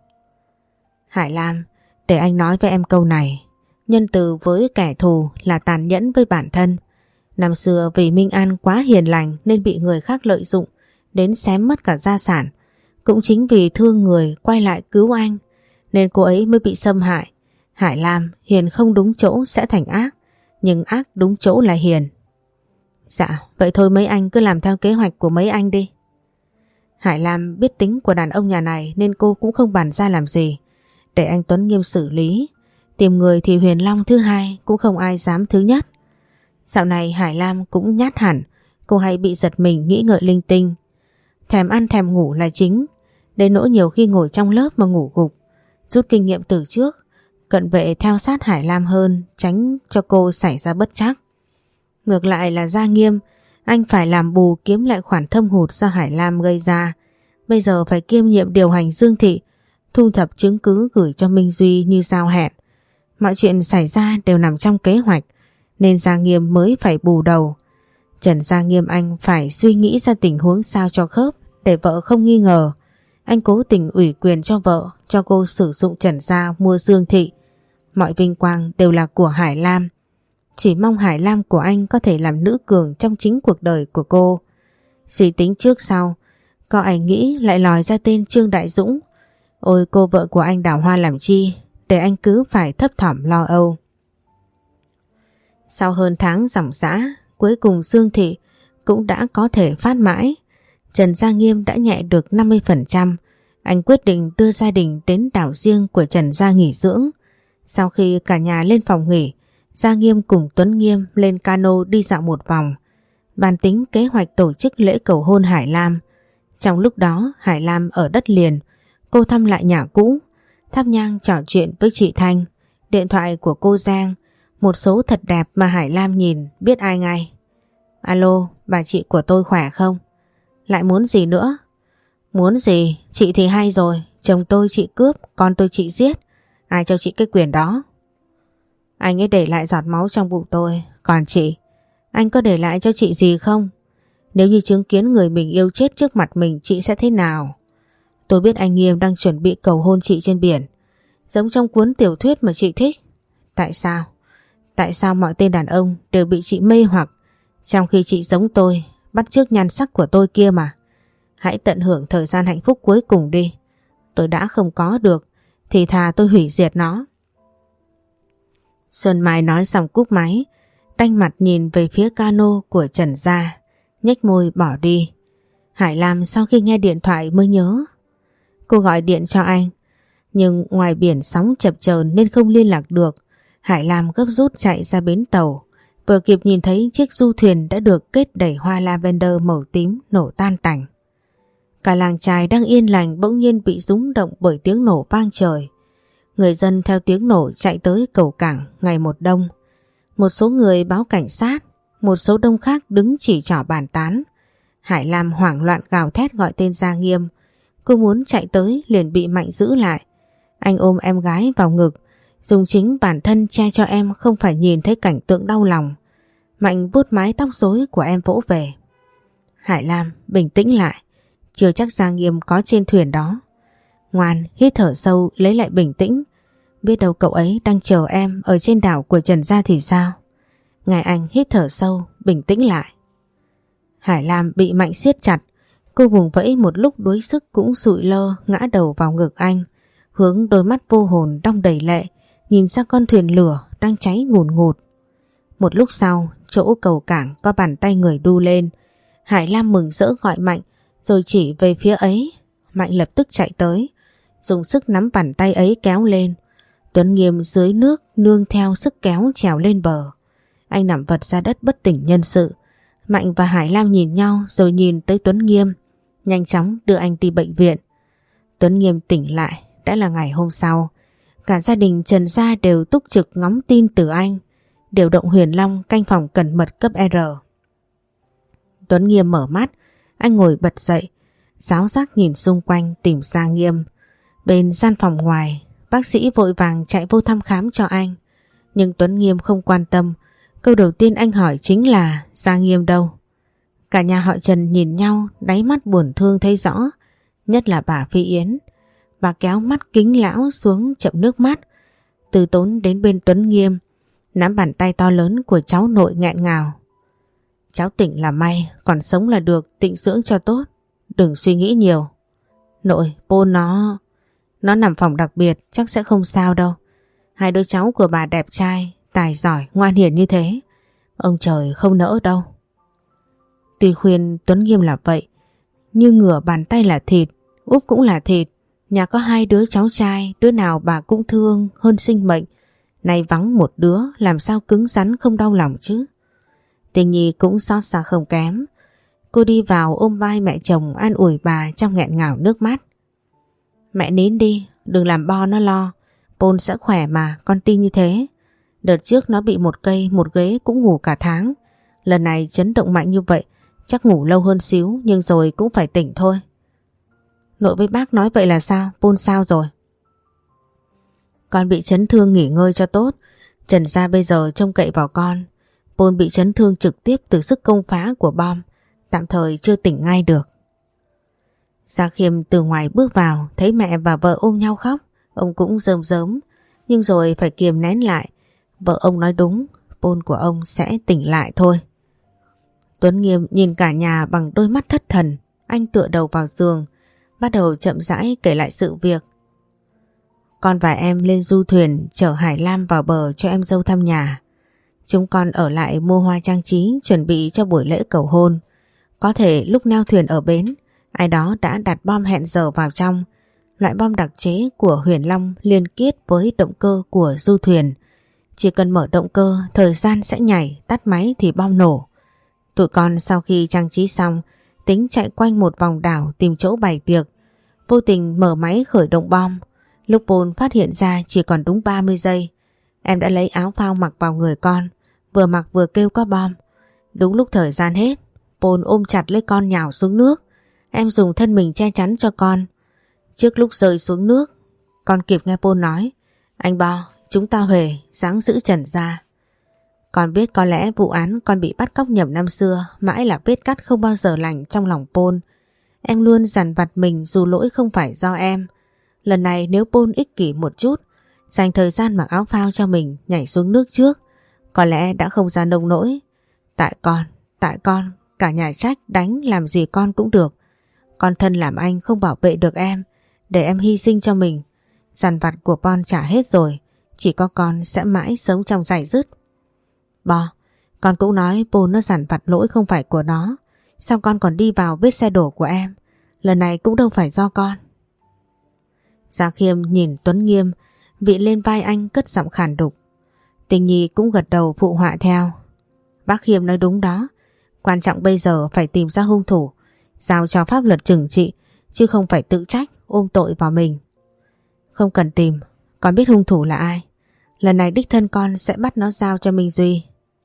Hải Lam, để anh nói với em câu này. Nhân từ với kẻ thù là tàn nhẫn với bản thân. Năm xưa vì Minh An quá hiền lành nên bị người khác lợi dụng đến xém mất cả gia sản. Cũng chính vì thương người quay lại cứu anh nên cô ấy mới bị xâm hại. Hải Lam, hiền không đúng chỗ sẽ thành ác, nhưng ác đúng chỗ là hiền. Dạ, vậy thôi mấy anh cứ làm theo kế hoạch của mấy anh đi. Hải Lam biết tính của đàn ông nhà này nên cô cũng không bàn ra làm gì. Để anh Tuấn Nghiêm xử lý. Tìm người thì Huyền Long thứ hai cũng không ai dám thứ nhất. Dạo này Hải Lam cũng nhát hẳn. Cô hay bị giật mình nghĩ ngợi linh tinh. Thèm ăn thèm ngủ là chính. Đến nỗi nhiều khi ngồi trong lớp mà ngủ gục. Rút kinh nghiệm từ trước, cận vệ theo sát Hải Lam hơn, tránh cho cô xảy ra bất trắc. Ngược lại là Gia Nghiêm, anh phải làm bù kiếm lại khoản thâm hụt do Hải Lam gây ra. Bây giờ phải kiêm nhiệm điều hành Dương Thị, thu thập chứng cứ gửi cho Minh Duy như giao hẹn. Mọi chuyện xảy ra đều nằm trong kế hoạch, nên Gia Nghiêm mới phải bù đầu. Trần Gia Nghiêm anh phải suy nghĩ ra tình huống sao cho khớp để vợ không nghi ngờ. Anh cố tình ủy quyền cho vợ, cho cô sử dụng Trần Gia mua Dương Thị. Mọi vinh quang đều là của Hải Lam. Chỉ mong Hải Lam của anh có thể làm nữ cường trong chính cuộc đời của cô. Suy tính trước sau, có ai nghĩ lại lòi ra tên Trương Đại Dũng. Ôi cô vợ của anh đào hoa làm chi, để anh cứ phải thấp thỏm lo âu. Sau hơn tháng ròng rã, cuối cùng Dương Thị cũng đã có thể phát mãi. Trần Gia Nghiêm đã nhẹ được năm mươi phần trăm. Anh quyết định đưa gia đình đến đảo riêng của Trần Gia nghỉ dưỡng. Sau khi cả nhà lên phòng nghỉ Gia Nghiêm cùng Tuấn Nghiêm lên cano đi dạo một vòng, bàn tính kế hoạch tổ chức lễ cầu hôn Hải Lam. Trong lúc đó Hải Lam ở đất liền, cô thăm lại nhà cũ, thắp nhang trò chuyện với chị Thanh. Điện thoại của cô Giang, một số thật đẹp mà Hải Lam nhìn biết ai ngay. Alo, bà chị của tôi khỏe không? Lại muốn gì nữa? Muốn gì? Chị thì hay rồi, chồng tôi chị cướp, con tôi chị giết. Ai cho chị cái quyền đó? Anh ấy để lại giọt máu trong bụng tôi. Còn chị, anh có để lại cho chị gì không? Nếu như chứng kiến người mình yêu chết trước mặt mình, chị sẽ thế nào? Tôi biết anh Nghiêm đang chuẩn bị cầu hôn chị trên biển, giống trong cuốn tiểu thuyết mà chị thích. Tại sao? Tại sao mọi tên đàn ông đều bị chị mê hoặc, trong khi chị giống tôi, bắt chước nhan sắc của tôi kia mà. Hãy tận hưởng thời gian hạnh phúc cuối cùng đi. Tôi đã không có được thì thà tôi hủy diệt nó. Xuân Mai nói xong cúp máy, đanh mặt nhìn về phía cano của Trần Gia, nhếch môi bỏ đi. Hải Lam sau khi nghe điện thoại mới nhớ. Cô gọi điện cho anh, nhưng ngoài biển sóng chập chờn nên không liên lạc được. Hải Lam gấp rút chạy ra bến tàu, vừa kịp nhìn thấy chiếc du thuyền đã được kết đầy hoa lavender màu tím nổ tan tành. Cả làng chài đang yên lành bỗng nhiên bị rung động bởi tiếng nổ vang trời. Người dân theo tiếng nổ chạy tới cầu cảng ngày một đông. Một số người báo cảnh sát, một số đông khác đứng chỉ trỏ bàn tán. Hải Lam hoảng loạn gào thét gọi tên Gia Nghiêm. Cô muốn chạy tới liền bị Mạnh giữ lại. Anh ôm em gái vào ngực, dùng chính bản thân che cho em không phải nhìn thấy cảnh tượng đau lòng. Mạnh vuốt mái tóc rối của em vỗ về. Hải Lam, bình tĩnh lại. Chưa chắc Gia Nghiêm có trên thuyền đó. Ngoan, hít thở sâu, lấy lại bình tĩnh. Biết đâu cậu ấy đang chờ em ở trên đảo của Trần Gia thì sao? Ngài Anh hít thở sâu, bình tĩnh lại. Hải Lam bị Mạnh siết chặt. Cô vùng vẫy một lúc đuối sức cũng sụi lơ ngã đầu vào ngực anh, hướng đôi mắt vô hồn đong đầy lệ nhìn sang con thuyền lửa đang cháy ngùn ngụt. Một lúc sau, chỗ cầu cảng có bàn tay người đu lên. Hải Lam mừng rỡ gọi Mạnh rồi chỉ về phía ấy. Mạnh lập tức chạy tới, dùng sức nắm bàn tay ấy kéo lên. Tuấn Nghiêm dưới nước nương theo sức kéo trèo lên bờ. Anh nằm vật ra đất bất tỉnh nhân sự. Mạnh và Hải Lam nhìn nhau rồi nhìn tới Tuấn Nghiêm, nhanh chóng đưa anh đi bệnh viện. Tuấn Nghiêm tỉnh lại đã là ngày hôm sau. Cả gia đình Trần Gia đều túc trực ngóng tin từ anh, điều động Huyền Long canh phòng cẩn mật cấp R. Tuấn Nghiêm mở mắt, anh ngồi bật dậy, ráo rác nhìn xung quanh tìm Gia Nghiêm. Bên gian phòng ngoài, bác sĩ vội vàng chạy vô thăm khám cho anh, nhưng Tuấn Nghiêm không quan tâm. Câu đầu tiên anh hỏi chính là Gia Nghiêm đâu. Cả nhà họ Trần nhìn nhau, đáy mắt buồn thương thấy rõ, nhất là bà Phi Yến. Bà kéo mắt kính lão xuống chậm nước mắt, từ tốn đến bên Tuấn Nghiêm, nắm bàn tay to lớn của cháu nội nghẹn ngào. Cháu tỉnh là may, còn sống là được, tịnh dưỡng cho tốt, đừng suy nghĩ nhiều. Nội, Paul nó... Nó nằm phòng đặc biệt, chắc sẽ không sao đâu. Hai đứa cháu của bà đẹp trai, tài giỏi, ngoan hiền như thế, ông trời không nỡ đâu. Tuy khuyên Tuấn Nghiêm là vậy, nhưng ngửa bàn tay là thịt, Út cũng là thịt. Nhà có hai đứa cháu trai, đứa nào bà cũng thương hơn sinh mệnh. Nay vắng một đứa, làm sao cứng rắn không đau lòng chứ. Tình Nhi cũng xót xa không kém. Cô đi vào ôm vai mẹ chồng an ủi bà trong nghẹn ngào nước mắt. Mẹ nín đi, đừng làm bo nó lo. Paul sẽ khỏe mà, con tin như thế. Đợt trước nó bị một cây một ghế cũng ngủ cả tháng. Lần này chấn động mạnh như vậy, chắc ngủ lâu hơn xíu, nhưng rồi cũng phải tỉnh thôi. Nội với bác nói vậy là sao? Paul sao rồi? Con bị chấn thương, nghỉ ngơi cho tốt. Trần Gia bây giờ trông cậy vào con. Paul bị chấn thương trực tiếp từ sức công phá của bom, tạm thời chưa tỉnh ngay được. Gia Khiêm từ ngoài bước vào, thấy mẹ và vợ ôm nhau khóc. Ông cũng rơm rớm, nhưng rồi phải kiềm nén lại. Vợ ông nói đúng, Paul của ông sẽ tỉnh lại thôi. Tuấn Nghiêm nhìn cả nhà bằng đôi mắt thất thần. Anh tựa đầu vào giường, bắt đầu chậm rãi kể lại sự việc. Con và em lên du thuyền chở Hải Lam vào bờ cho em dâu thăm nhà. Chúng con ở lại mua hoa trang trí chuẩn bị cho buổi lễ cầu hôn. Có thể lúc neo thuyền ở bến, ai đó đã đặt bom hẹn giờ vào trong. Loại bom đặc chế của Huyền Long liên kết với động cơ của du thuyền. Chỉ cần mở động cơ, thời gian sẽ nhảy, tắt máy thì bom nổ. Tụi con sau khi trang trí xong, tính chạy quanh một vòng đảo tìm chỗ bày tiệc. Vô tình mở máy khởi động bom. Lúc Paul phát hiện ra chỉ còn đúng ba mươi giây. Em đã lấy áo phao mặc vào người con, vừa mặc vừa kêu có bom. Đúng lúc thời gian hết, Paul ôm chặt lấy con nhào xuống nước. Em dùng thân mình che chắn cho con. Trước lúc rơi xuống nước, con kịp nghe Paul nói: anh Bo, chúng ta huề, dáng giữ trần ra. Con biết có lẽ vụ án con bị bắt cóc nhầm năm xưa mãi là vết cắt không bao giờ lành trong lòng Paul. Em luôn dằn vặt mình dù lỗi không phải do em. Lần này nếu Paul ích kỷ một chút, dành thời gian mặc áo phao cho mình nhảy xuống nước trước, có lẽ đã không ra nông nỗi. Tại con, tại con, cả nhà trách đánh làm gì con cũng được. Con thân làm anh không bảo vệ được em, để em hy sinh cho mình. Dằn vặt của Paul trả hết rồi, chỉ có con sẽ mãi sống trong dày dứt. Bo, con cũng nói Paul nó dằn vặt lỗi không phải của nó. Sao con còn đi vào vết xe đổ của em? Lần này cũng đâu phải do con. Gia Khiêm nhìn Tuấn Nghiêm vị lên vai anh cất giọng khàn đục. Tình Nhi cũng gật đầu phụ họa theo. Bác Khiêm nói đúng đó. Quan trọng bây giờ phải tìm ra hung thủ, giao cho pháp luật trừng trị, chứ không phải tự trách ôm tội vào mình. Không cần tìm, con biết hung thủ là ai. Lần này đích thân con sẽ bắt nó giao cho Minh Duy.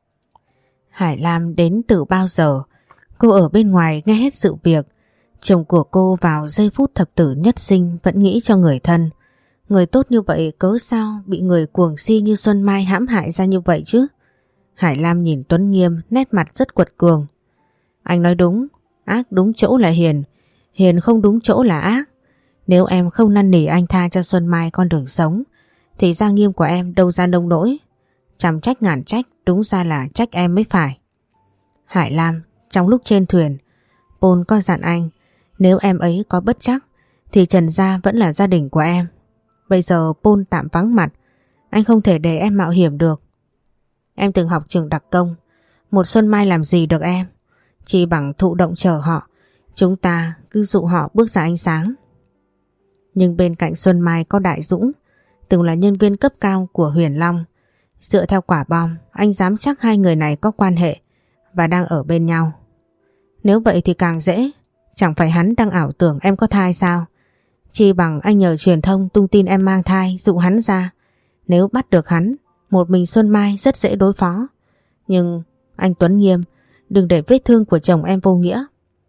Hải Lam đến từ bao giờ? Cô ở bên ngoài nghe hết sự việc. Chồng của cô vào giây phút thập tử nhất sinh vẫn nghĩ cho người thân. Người tốt như vậy cớ sao bị người cuồng si như Xuân Mai hãm hại ra như vậy chứ? Hải Lam nhìn Tuấn Nghiêm, nét mặt rất quật cường. Anh nói đúng, ác đúng chỗ là hiền, hiền không đúng chỗ là ác. Nếu em không năn nỉ anh tha cho Xuân Mai con đường sống, thì Gia Nghiêm của em đâu ra nông nỗi. Trăm trách ngàn trách, đúng ra là trách em mới phải. Hải Lam, trong lúc trên thuyền, Paul có dặn anh, nếu em ấy có bất trắc thì Trần Gia vẫn là gia đình của em. Bây giờ Paul tạm vắng mặt, anh không thể để em mạo hiểm được. Em từng học trường đặc công, một Xuân Mai làm gì được em. Chỉ bằng thụ động chờ họ, chúng ta cứ dụ họ bước ra ánh sáng. Nhưng bên cạnh Xuân Mai có Đại Dũng, từng là nhân viên cấp cao của Huyền Long. Dựa theo quả bom, anh dám chắc hai người này có quan hệ và đang ở bên nhau. Nếu vậy thì càng dễ, chẳng phải hắn đang ảo tưởng em có thai sao? Chỉ bằng anh nhờ truyền thông tung tin em mang thai dụ hắn ra. Nếu bắt được hắn, một mình Xuân Mai rất dễ đối phó. Nhưng anh Tuấn Nghiêm, đừng để vết thương của chồng em vô nghĩa.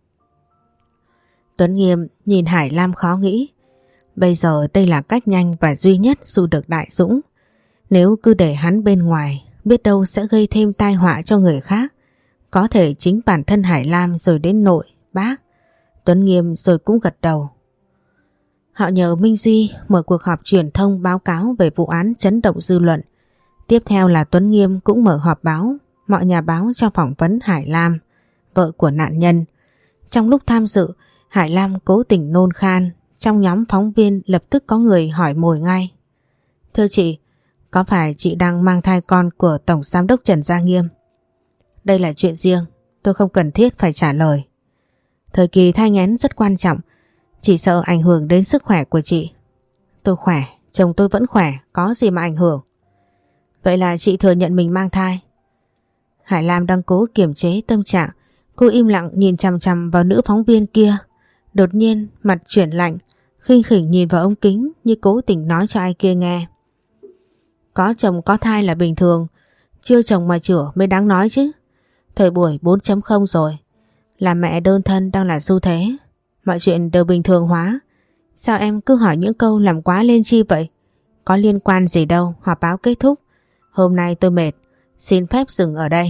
Tuấn Nghiêm nhìn Hải Lam khó nghĩ. Bây giờ đây là cách nhanh và duy nhất dụ được Đại Dũng. Nếu cứ để hắn bên ngoài, biết đâu sẽ gây thêm tai họa cho người khác. Có thể chính bản thân Hải Lam rồi đến nội, bác. Tuấn Nghiêm rồi cũng gật đầu. Họ nhờ Minh Duy mở cuộc họp truyền thông báo cáo về vụ án chấn động dư luận. Tiếp theo là Tuấn Nghiêm cũng mở họp báo, mọi nhà báo cho phỏng vấn Hải Lam, vợ của nạn nhân. Trong lúc tham dự, Hải Lam cố tình nôn khan. Trong nhóm phóng viên lập tức có người hỏi mồi ngay. Thưa chị, có phải chị đang mang thai con của Tổng Giám đốc Trần Gia Nghiêm? Đây là chuyện riêng, tôi không cần thiết phải trả lời. Thời kỳ thai nghén rất quan trọng, chỉ sợ ảnh hưởng đến sức khỏe của chị. Tôi khỏe, chồng tôi vẫn khỏe, có gì mà ảnh hưởng. Vậy là chị thừa nhận mình mang thai. Hải Lam đang cố kiềm chế tâm trạng, cô im lặng nhìn chằm chằm vào nữ phóng viên kia. Đột nhiên mặt chuyển lạnh, khinh khỉnh nhìn vào ống kính như cố tình nói cho ai kia nghe. Có chồng có thai là bình thường, chưa chồng mà chữa mới đáng nói chứ. Thời buổi bốn chấm không rồi, làm mẹ đơn thân đang là xu thế, mọi chuyện đều bình thường hóa. Sao em cứ hỏi những câu làm quá lên chi vậy? Có liên quan gì đâu, họp báo kết thúc. Hôm nay tôi mệt, xin phép dừng ở đây.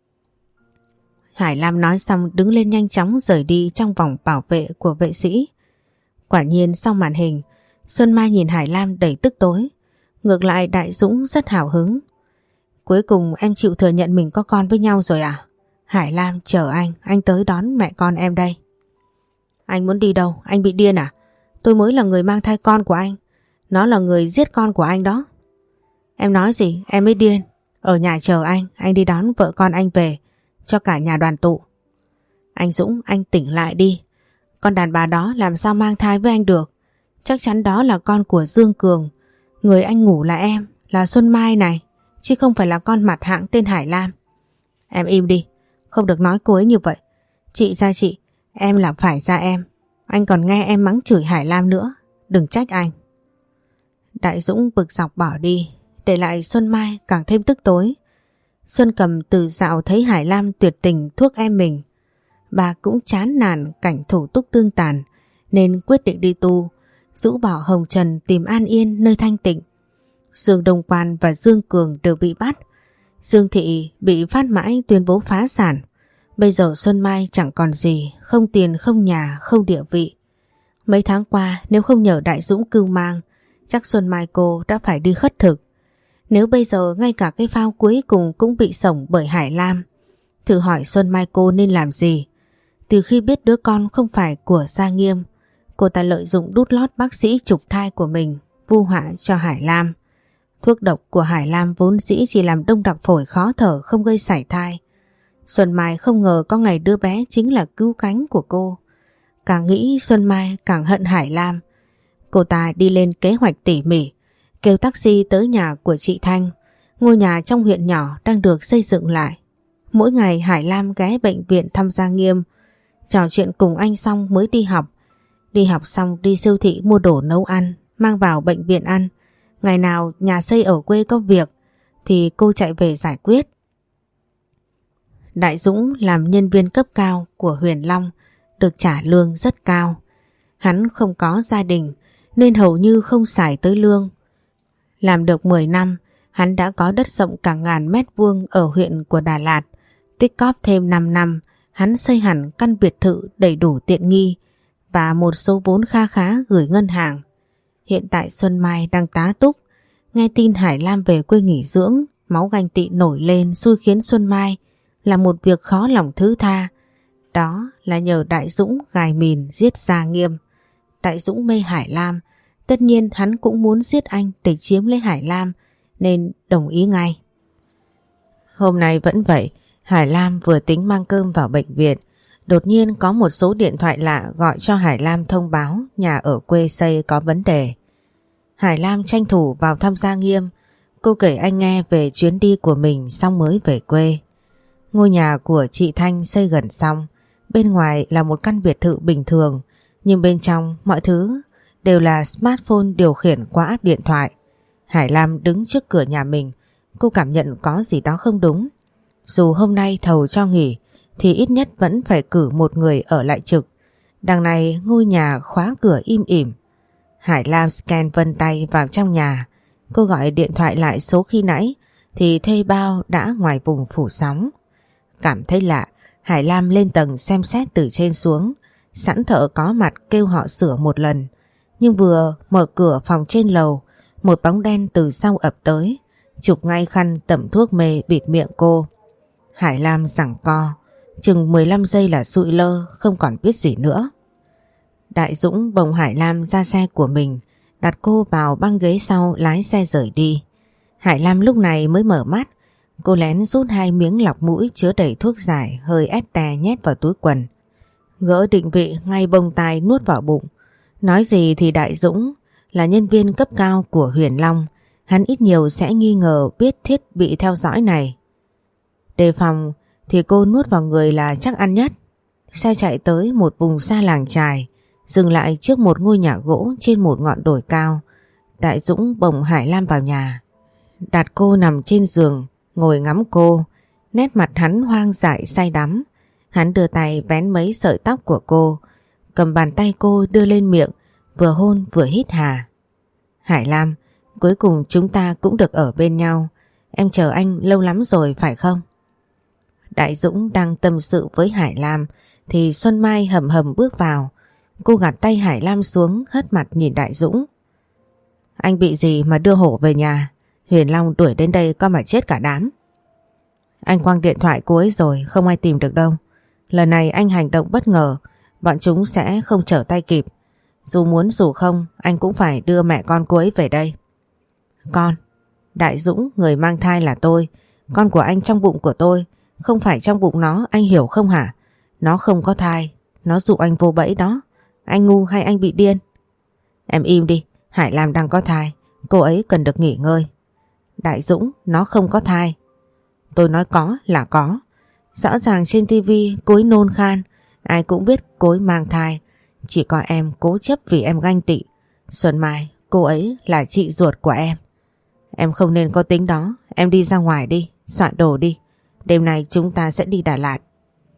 Hải Lam nói xong đứng lên nhanh chóng rời đi trong vòng bảo vệ của vệ sĩ. Quả nhiên sau màn hình, Xuân Mai nhìn Hải Lam đầy tức tối. Ngược lại Đại Dũng rất hào hứng. Cuối cùng em chịu thừa nhận mình có con với nhau rồi à? Hải Lam chờ anh, anh tới đón mẹ con em đây. Anh muốn đi đâu? Anh bị điên à? Tôi mới là người mang thai con của anh. Nó là người giết con của anh đó. Em nói gì? Em mới điên. Ở nhà chờ anh, anh đi đón vợ con anh về, cho cả nhà đoàn tụ. Anh Dũng, anh tỉnh lại đi. Con đàn bà đó làm sao mang thai với anh được? Chắc chắn đó là con của Dương Cường. Người anh ngủ là em, là Xuân Mai này. chứ không phải là con mặt hạng tên Hải Lam. Em im đi, không được nói cô ấy như vậy. Chị ra chị, em là phải ra em. Anh còn nghe em mắng chửi Hải Lam nữa, đừng trách anh. Đại Dũng bực dọc bỏ đi, để lại Xuân Mai càng thêm tức tối. Xuân Cầm từ dạo thấy Hải Lam tuyệt tình thuốc em mình, bà cũng chán nản cảnh thủ túc tương tàn nên quyết định đi tu, rũ bỏ hồng trần tìm an yên nơi thanh tịnh. Dương Đông Quan và Dương Cường đều bị bắt. Dương Thị bị phát mãi tuyên bố phá sản. Bây giờ Xuân Mai chẳng còn gì, không tiền, không nhà, không địa vị. Mấy tháng qua nếu không nhờ Đại Dũng cưu mang, chắc Xuân Mai cô đã phải đi khất thực. Nếu bây giờ ngay cả cái phao cuối cùng cũng bị sổng bởi Hải Lam, thử hỏi Xuân Mai cô nên làm gì? Từ khi biết đứa con không phải của Gia Nghiêm, cô ta lợi dụng đút lót bác sĩ trục thai của mình vu họa cho Hải Lam. Thuốc độc của Hải Lam vốn dĩ chỉ làm đông đặc phổi khó thở, không gây sảy thai. Xuân Mai không ngờ có ngày đứa bé chính là cứu cánh của cô. Càng nghĩ Xuân Mai càng hận Hải Lam. Cô ta đi lên kế hoạch tỉ mỉ, kêu taxi tới nhà của chị Thanh. Ngôi nhà trong huyện nhỏ đang được xây dựng lại. Mỗi ngày Hải Lam ghé bệnh viện thăm Gia Nghiêm, trò chuyện cùng anh xong mới đi học. Đi học xong đi siêu thị mua đồ nấu ăn, mang vào bệnh viện ăn. Ngày nào nhà xây ở quê có việc thì cô chạy về giải quyết. Đại Dũng làm nhân viên cấp cao của Huyền Long, được trả lương rất cao. Hắn không có gia đình nên hầu như không xài tới lương. Làm được mười năm, hắn đã có đất rộng cả ngàn mét vuông ở huyện của Đà Lạt. Tích cóp thêm năm năm, hắn xây hẳn căn biệt thự đầy đủ tiện nghi và một số vốn kha khá gửi ngân hàng. Hiện tại Xuân Mai đang tá túc, nghe tin Hải Lam về quê nghỉ dưỡng, máu ganh tị nổi lên xui khiến Xuân Mai là một việc khó lòng thứ tha. Đó là nhờ Đại Dũng gài mìn giết Gia Nghiêm. Đại Dũng mê Hải Lam, tất nhiên hắn cũng muốn giết anh để chiếm lấy Hải Lam nên đồng ý ngay. Hôm nay vẫn vậy, Hải Lam vừa tính mang cơm vào bệnh viện, đột nhiên có một số điện thoại lạ gọi cho Hải Lam thông báo nhà ở quê xây có vấn đề. Hải Lam tranh thủ vào thăm Gia Nghiêm, cô kể anh nghe về chuyến đi của mình xong mới về quê. Ngôi nhà của chị Thanh xây gần xong, bên ngoài là một căn biệt thự bình thường, nhưng bên trong mọi thứ đều là smartphone điều khiển qua app điện thoại. Hải Lam đứng trước cửa nhà mình, cô cảm nhận có gì đó không đúng. Dù hôm nay thầu cho nghỉ thì ít nhất vẫn phải cử một người ở lại trực. Đằng này ngôi nhà khóa cửa im ỉm. Hải Lam scan vân tay vào trong nhà. Cô gọi điện thoại lại số khi nãy thì thuê bao đã ngoài vùng phủ sóng. Cảm thấy lạ, Hải Lam lên tầng xem xét từ trên xuống, sẵn thợ có mặt kêu họ sửa một lần. Nhưng vừa mở cửa phòng trên lầu, một bóng đen từ sau ập tới, chụp ngay khăn tẩm thuốc mê bịt miệng cô. Hải Lam giằng co, chừng mười lăm giây là sụi lơ, không còn biết gì nữa. Đại Dũng bồng Hải Lam ra xe của mình, đặt cô vào băng ghế sau lái xe rời đi. Hải Lam lúc này mới mở mắt, cô lén rút hai miếng lọc mũi chứa đầy thuốc giải hơi ép tè nhét vào túi quần. Gỡ định vị ngay bông tai nuốt vào bụng. Nói gì thì Đại Dũng là nhân viên cấp cao của Huyền Long, hắn ít nhiều sẽ nghi ngờ biết thiết bị theo dõi này. Đề phòng thì cô nuốt vào người là chắc ăn nhất. Xe chạy tới một vùng xa làng chài, dừng lại trước một ngôi nhà gỗ trên một ngọn đồi cao. Đại Dũng bồng Hải Lam vào nhà, đặt cô nằm trên giường, ngồi ngắm cô. Nét mặt hắn hoang dại say đắm. Hắn đưa tay vén mấy sợi tóc của cô, cầm bàn tay cô đưa lên miệng, vừa hôn vừa hít hà. Hải Lam, cuối cùng chúng ta cũng được ở bên nhau. Em chờ anh lâu lắm rồi phải không? Đại Dũng đang tâm sự với Hải Lam thì Xuân Mai hầm hầm bước vào. Cô gạt tay Hải Lam xuống, hất mặt nhìn Đại Dũng. Anh bị gì mà đưa hổ về nhà? Huyền Long đuổi đến đây có mà chết cả đám. Anh quăng điện thoại cô ấy rồi, không ai tìm được đâu. Lần này anh hành động bất ngờ, bọn chúng sẽ không trở tay kịp. Dù muốn dù không, anh cũng phải đưa mẹ con cô ấy về đây. Con? Đại Dũng, người mang thai là tôi. Con của anh trong bụng của tôi, không phải trong bụng nó, anh hiểu không hả? Nó không có thai, nó dụ anh vô bẫy đó. Anh ngu hay anh bị điên? Em im đi, Hải Lam đang có thai, cô ấy cần được nghỉ ngơi. Đại Dũng, nó không có thai. Tôi nói có là có. Rõ ràng trên tivi cô ấy nôn khan, ai cũng biết cô ấy mang thai. Chỉ có em cố chấp vì em ganh tị. Xuân Mai, cô ấy là chị ruột của em. Em không nên có tính đó. Em đi ra ngoài đi, soạn đồ đi. Đêm nay chúng ta sẽ đi Đà Lạt.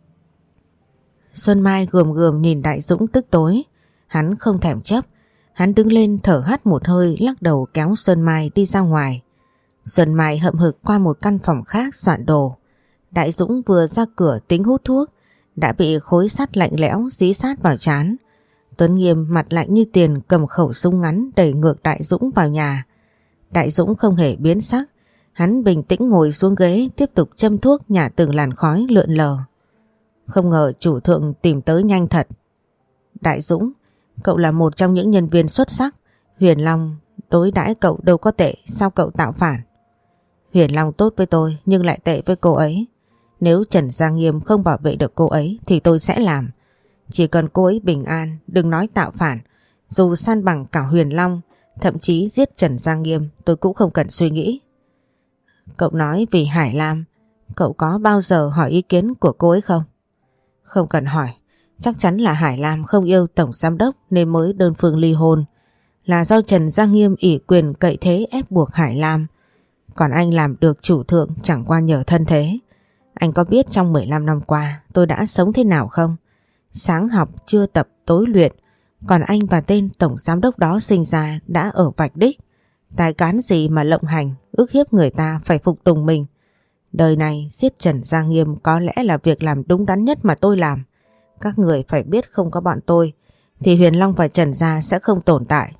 Xuân Mai gườm gườm nhìn Đại Dũng tức tối. Hắn không thèm chấp. Hắn đứng lên thở hắt một hơi, lắc đầu kéo Xuân Mai đi ra ngoài. Xuân Mai hậm hực qua một căn phòng khác soạn đồ. Đại Dũng vừa ra cửa tính hút thuốc, đã bị khối sắt lạnh lẽo dí sát vào trán. Tuấn Nghiêm mặt lạnh như tiền cầm khẩu súng ngắn đẩy ngược Đại Dũng vào nhà. Đại Dũng không hề biến sắc. Hắn bình tĩnh ngồi xuống ghế tiếp tục châm thuốc nhả từng làn khói lượn lờ. Không ngờ chủ thượng tìm tới nhanh thật. Đại Dũng, cậu là một trong những nhân viên xuất sắc. Huyền Long đối đãi cậu đâu có tệ, sao cậu tạo phản? Huyền Long tốt với tôi nhưng lại tệ với cô ấy. Nếu Trần Gia Nghiêm không bảo vệ được cô ấy thì tôi sẽ làm. Chỉ cần cô ấy bình an, đừng nói tạo phản. Dù san bằng cả Huyền Long, thậm chí giết Trần Gia Nghiêm, tôi cũng không cần suy nghĩ. Cậu nói vì Hải Lam, cậu có bao giờ hỏi ý kiến của cô ấy không? Không cần hỏi, chắc chắn là Hải Lam không yêu tổng giám đốc nên mới đơn phương ly hôn. Là do Trần Gia Nghiêm ỷ quyền cậy thế ép buộc Hải Lam. Còn anh làm được chủ thượng chẳng qua nhờ thân thế. Anh có biết trong mười lăm năm qua tôi đã sống thế nào không? Sáng học, trưa tập, tối luyện. Còn anh và tên tổng giám đốc đó sinh ra đã ở vạch đích. Tài cán gì mà lộng hành, ức hiếp người ta phải phục tùng mình. Đời này giết Trần Gia Nghiêm có lẽ là việc làm đúng đắn nhất mà tôi làm. Các người phải biết không có bọn tôi thì Huyền Long và Trần Gia sẽ không tồn tại.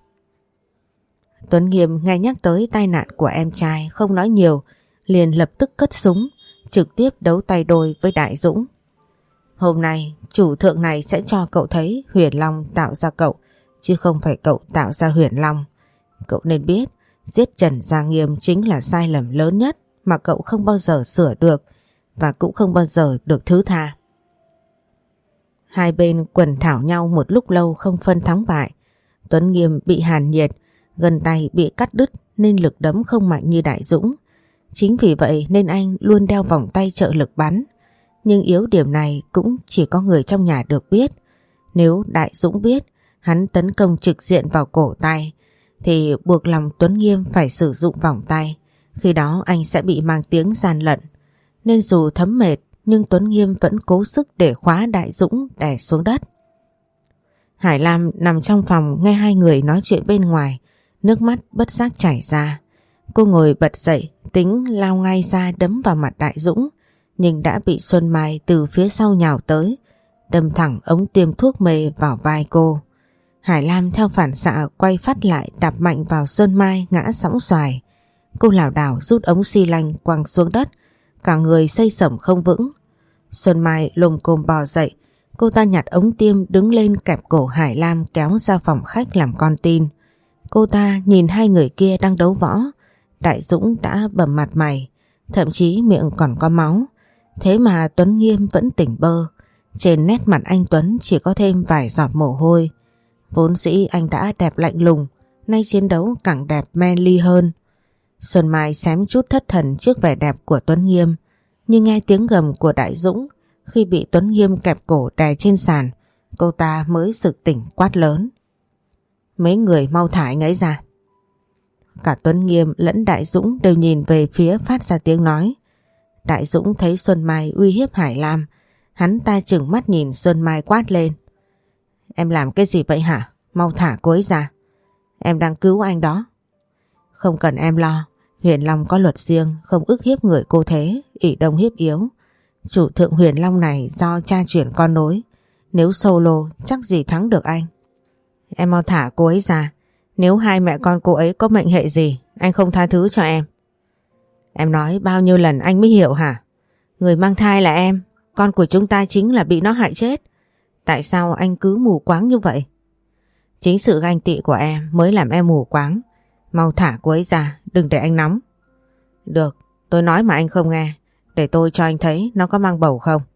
Tuấn Nghiêm nghe nhắc tới tai nạn của em trai không nói nhiều, liền lập tức cất súng, trực tiếp đấu tay đôi với Đại Dũng. Hôm nay chủ thượng này sẽ cho cậu thấy Huyền Long tạo ra cậu, chứ không phải cậu tạo ra Huyền Long. Cậu nên biết giết Trần Gia Nghiêm chính là sai lầm lớn nhất mà cậu không bao giờ sửa được và cũng không bao giờ được thứ tha. Hai bên quần thảo nhau một lúc lâu không phân thắng bại. Tuấn Nghiêm bị hàn nhiệt, gần tay bị cắt đứt nên lực đấm không mạnh như Đại Dũng. Chính vì vậy nên anh luôn đeo vòng tay trợ lực bắn. Nhưng yếu điểm này cũng chỉ có người trong nhà được biết. Nếu Đại Dũng biết hắn tấn công trực diện vào cổ tay thì buộc lòng Tuấn Nghiêm phải sử dụng vòng tay. Khi đó anh sẽ bị mang tiếng gian lận. Nên dù thấm mệt nhưng Tuấn Nghiêm vẫn cố sức để khóa Đại Dũng đè xuống đất. Hải Lam nằm trong phòng nghe hai người nói chuyện bên ngoài, nước mắt bất giác chảy ra. Cô ngồi bật dậy, tính lao ngay ra đấm vào mặt Đại Dũng, nhưng đã bị Xuân Mai từ phía sau nhào tới, đâm thẳng ống tiêm thuốc mê vào vai cô. Hải Lam theo phản xạ quay phát lại đạp mạnh vào Xuân Mai ngã sóng xoài. Cô lảo đảo rút ống xi lanh quăng xuống đất, cả người xây sẩm không vững. Xuân Mai lồm cồm bò dậy, cô ta nhặt ống tiêm đứng lên kẹp cổ Hải Lam kéo ra phòng khách làm con tin. Cô ta nhìn hai người kia đang đấu võ. Đại Dũng đã bầm mặt mày, thậm chí miệng còn có máu. Thế mà Tuấn Nghiêm vẫn tỉnh bơ. Trên nét mặt anh Tuấn chỉ có thêm vài giọt mồ hôi. Vốn dĩ anh đã đẹp lạnh lùng, nay chiến đấu càng đẹp manly hơn. Xuân Mai xém chút thất thần trước vẻ đẹp của Tuấn Nghiêm, nhưng nghe tiếng gầm của Đại Dũng khi bị Tuấn Nghiêm kẹp cổ đè trên sàn, cô ta mới sực tỉnh quát lớn. Mấy người mau thả anh ấy ra. Cả Tuấn Nghiêm lẫn Đại Dũng đều nhìn về phía phát ra tiếng nói. Đại Dũng thấy Xuân Mai uy hiếp Hải Lam, hắn ta chừng mắt nhìn Xuân Mai quát lên. Em làm cái gì vậy hả? Mau thả cô ấy ra. Em đang cứu anh đó. Không cần em lo, Huyền Long có luật riêng, không ức hiếp người cô thế, ỷ đông hiếp yếu. Chủ thượng Huyền Long này do cha chuyển con nối, nếu solo chắc gì thắng được anh. Em mau thả cô ấy ra, nếu hai mẹ con cô ấy có mệnh hệ gì, anh không tha thứ cho em. Em nói bao nhiêu lần anh mới hiểu hả? Người mang thai là em, con của chúng ta chính là bị nó hại chết. Tại sao anh cứ mù quáng như vậy? Chính sự ganh tị của em mới làm em mù quáng. Mau thả cô ấy ra, đừng để anh nóng. Được, tôi nói mà anh không nghe, để tôi cho anh thấy nó có mang bầu không.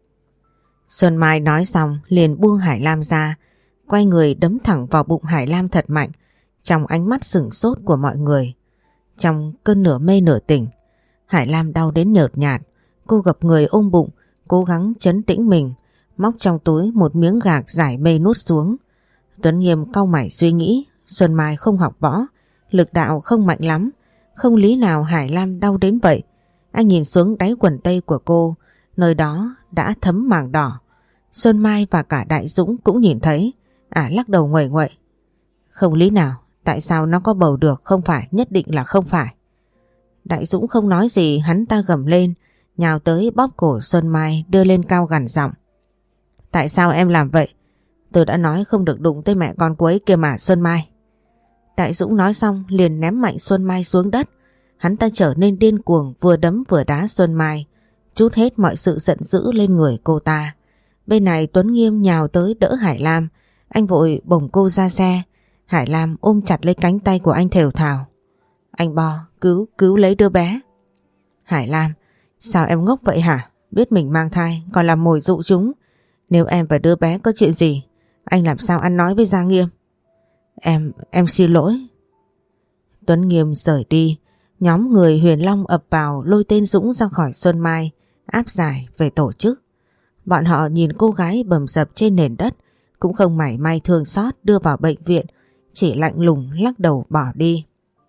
Xuân Mai nói xong liền buông Hải Lam ra, quay người đấm thẳng vào bụng Hải Lam thật mạnh, trong ánh mắt sửng sốt của mọi người. Trong cơn nửa mê nửa tỉnh, Hải Lam đau đến nhợt nhạt. Cô gập người ôm bụng, cố gắng trấn tĩnh mình, móc trong túi một miếng gạc giải mê nuốt xuống. Tuấn Nghiêm cau mày suy nghĩ, Xuân Mai không học võ, lực đạo không mạnh lắm, không lý nào Hải Lam đau đến vậy. Anh nhìn xuống đáy quần tây của cô, nơi đó đã thấm mảng đỏ. Xuân Mai và cả Đại Dũng cũng nhìn thấy, ả lắc đầu nguậy nguậy. Không lý nào, tại sao nó có bầu được, không phải, nhất định là không phải. Đại Dũng không nói gì, hắn ta gầm lên, nhào tới bóp cổ Xuân Mai đưa lên cao gằn giọng. Tại sao em làm vậy? Tôi đã nói không được đụng tới mẹ con cô ấy kia mà Xuân Mai. Đại Dũng nói xong liền ném mạnh Xuân Mai xuống đất. Hắn ta trở nên điên cuồng, vừa đấm vừa đá Xuân Mai, trút hết mọi sự giận dữ lên người cô ta. Bên này Tuấn Nghiêm nhào tới đỡ Hải Lam, anh vội bồng cô ra xe. Hải Lam ôm chặt lấy cánh tay của anh thều thào. Anh Bo, cứu, cứu lấy đứa bé. Hải Lam, sao em ngốc vậy hả? Biết mình mang thai còn làm mồi dụ chúng. Nếu em và đứa bé có chuyện gì, anh làm sao ăn nói với Gia Nghiêm? Em, em xin lỗi. Tuấn Nghiêm rời đi. Nhóm người Huyền Long ập vào lôi tên Dũng ra khỏi Xuân Mai, áp giải về tổ chức. Bọn họ nhìn cô gái bầm dập trên nền đất, cũng không mảy may thương xót đưa vào bệnh viện, chỉ lạnh lùng lắc đầu bỏ đi.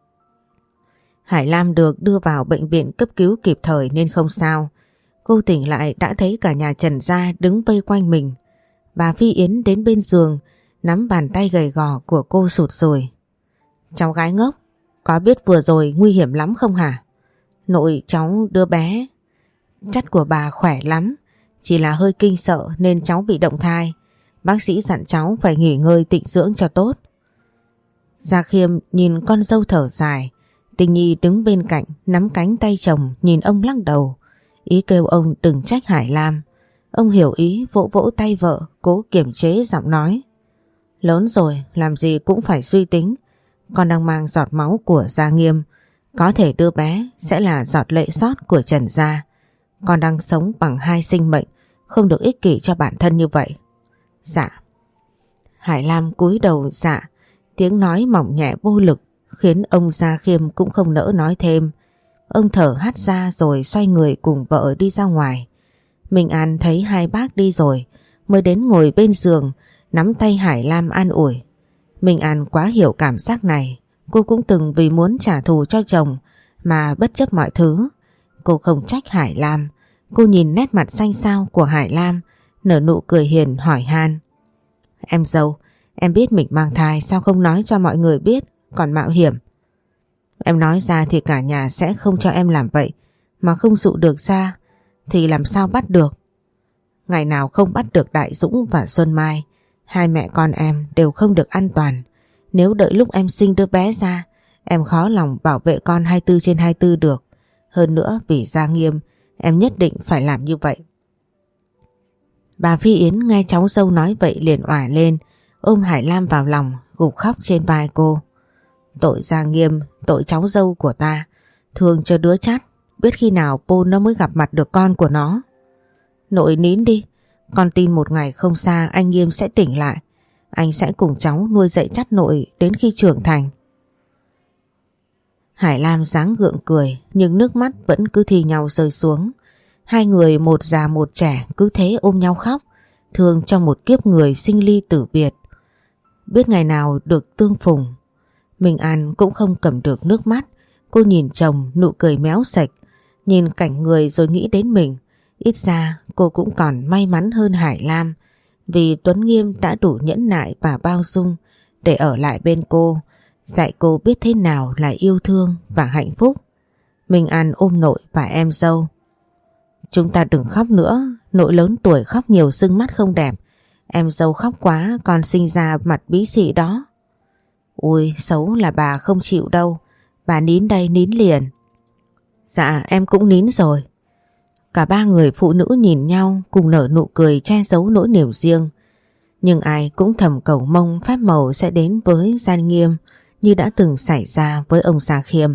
Hải Lam được đưa vào bệnh viện cấp cứu kịp thời nên không sao. Cô tỉnh lại đã thấy cả nhà Trần gia đứng vây quanh mình. Bà Phi Yến đến bên giường, nắm bàn tay gầy gò của cô sụt sùi. Cháu gái ngốc, có biết vừa rồi nguy hiểm lắm không hả? Nội cháu đứa bé. Chất của bà khỏe lắm, chỉ là hơi kinh sợ nên cháu bị động thai. Bác sĩ dặn cháu phải nghỉ ngơi tịnh dưỡng cho tốt. Gia Khiêm nhìn con dâu thở dài. Tình Nhi đứng bên cạnh nắm cánh tay chồng nhìn ông lắc đầu, ý kêu ông đừng trách Hải Lam. Ông hiểu ý vỗ vỗ tay vợ, cố kiềm chế giọng nói. Lớn rồi làm gì cũng phải suy tính. Con đang mang giọt máu của Gia Nghiêm, có thể đứa bé sẽ là giọt lệ sót của Trần gia. Con đang sống bằng hai sinh mệnh, không được ích kỷ cho bản thân như vậy. Dạ. Hải Lam cúi đầu dạ, tiếng nói mỏng nhẹ vô lực khiến ông Gia Khiêm cũng không nỡ nói thêm. Ông thở hắt ra rồi xoay người cùng vợ đi ra ngoài. Minh An thấy hai bác đi rồi mới đến ngồi bên giường nắm tay Hải Lam an ủi. Minh An quá hiểu cảm giác này. Cô cũng từng vì muốn trả thù cho chồng mà bất chấp mọi thứ. Cô không trách Hải Lam. Cô nhìn nét mặt xanh xao của Hải Lam, nở nụ cười hiền hỏi han. Em dâu, em biết mình mang thai sao không nói cho mọi người biết, còn mạo hiểm. Em nói ra thì cả nhà sẽ không cho em làm vậy, mà không dụ được ra thì làm sao bắt được. Ngày nào không bắt được Đại Dũng và Xuân Mai, hai mẹ con em đều không được an toàn. Nếu đợi lúc em sinh đứa bé ra, em khó lòng bảo vệ con hai mươi bốn trên hai mươi bốn được. Hơn nữa vì Gia Nghiêm, em nhất định phải làm như vậy. Bà Phi Yến nghe cháu dâu nói vậy liền òa lên, ôm Hải Lam vào lòng, gục khóc trên vai cô. Tội Gia Nghiêm, tội cháu dâu của ta, thương cho đứa chắt, biết khi nào Pô nó mới gặp mặt được con của nó. Nội nín đi, con tin một ngày không xa anh Nghiêm sẽ tỉnh lại. Anh sẽ cùng cháu nuôi dạy chắt nội đến khi trưởng thành. Hải Lam dáng gượng cười nhưng nước mắt vẫn cứ thi nhau rơi xuống. Hai người một già một trẻ cứ thế ôm nhau khóc, thương cho một kiếp người sinh ly tử biệt. Biết ngày nào được tương phùng. Minh An cũng không cầm được nước mắt. Cô nhìn chồng nụ cười méo sạch, nhìn cảnh người rồi nghĩ đến mình. Ít ra cô cũng còn may mắn hơn Hải Lam, vì Tuấn Nghiêm đã đủ nhẫn nại và bao dung để ở lại bên cô, dạy cô biết thế nào là yêu thương và hạnh phúc. Minh An ôm nội và em dâu. Chúng ta đừng khóc nữa, nội lớn tuổi khóc nhiều sưng mắt không đẹp. Em dâu khóc quá con sinh ra mặt bí xị đó. Ui, xấu là bà không chịu đâu. Bà nín đây, nín liền. Dạ em cũng nín rồi. Cả ba người phụ nữ nhìn nhau cùng nở nụ cười che giấu nỗi niềm riêng. Nhưng ai cũng thầm cầu mong phép màu sẽ đến với Gia Nghiêm như đã từng xảy ra với ông Gia Khiêm.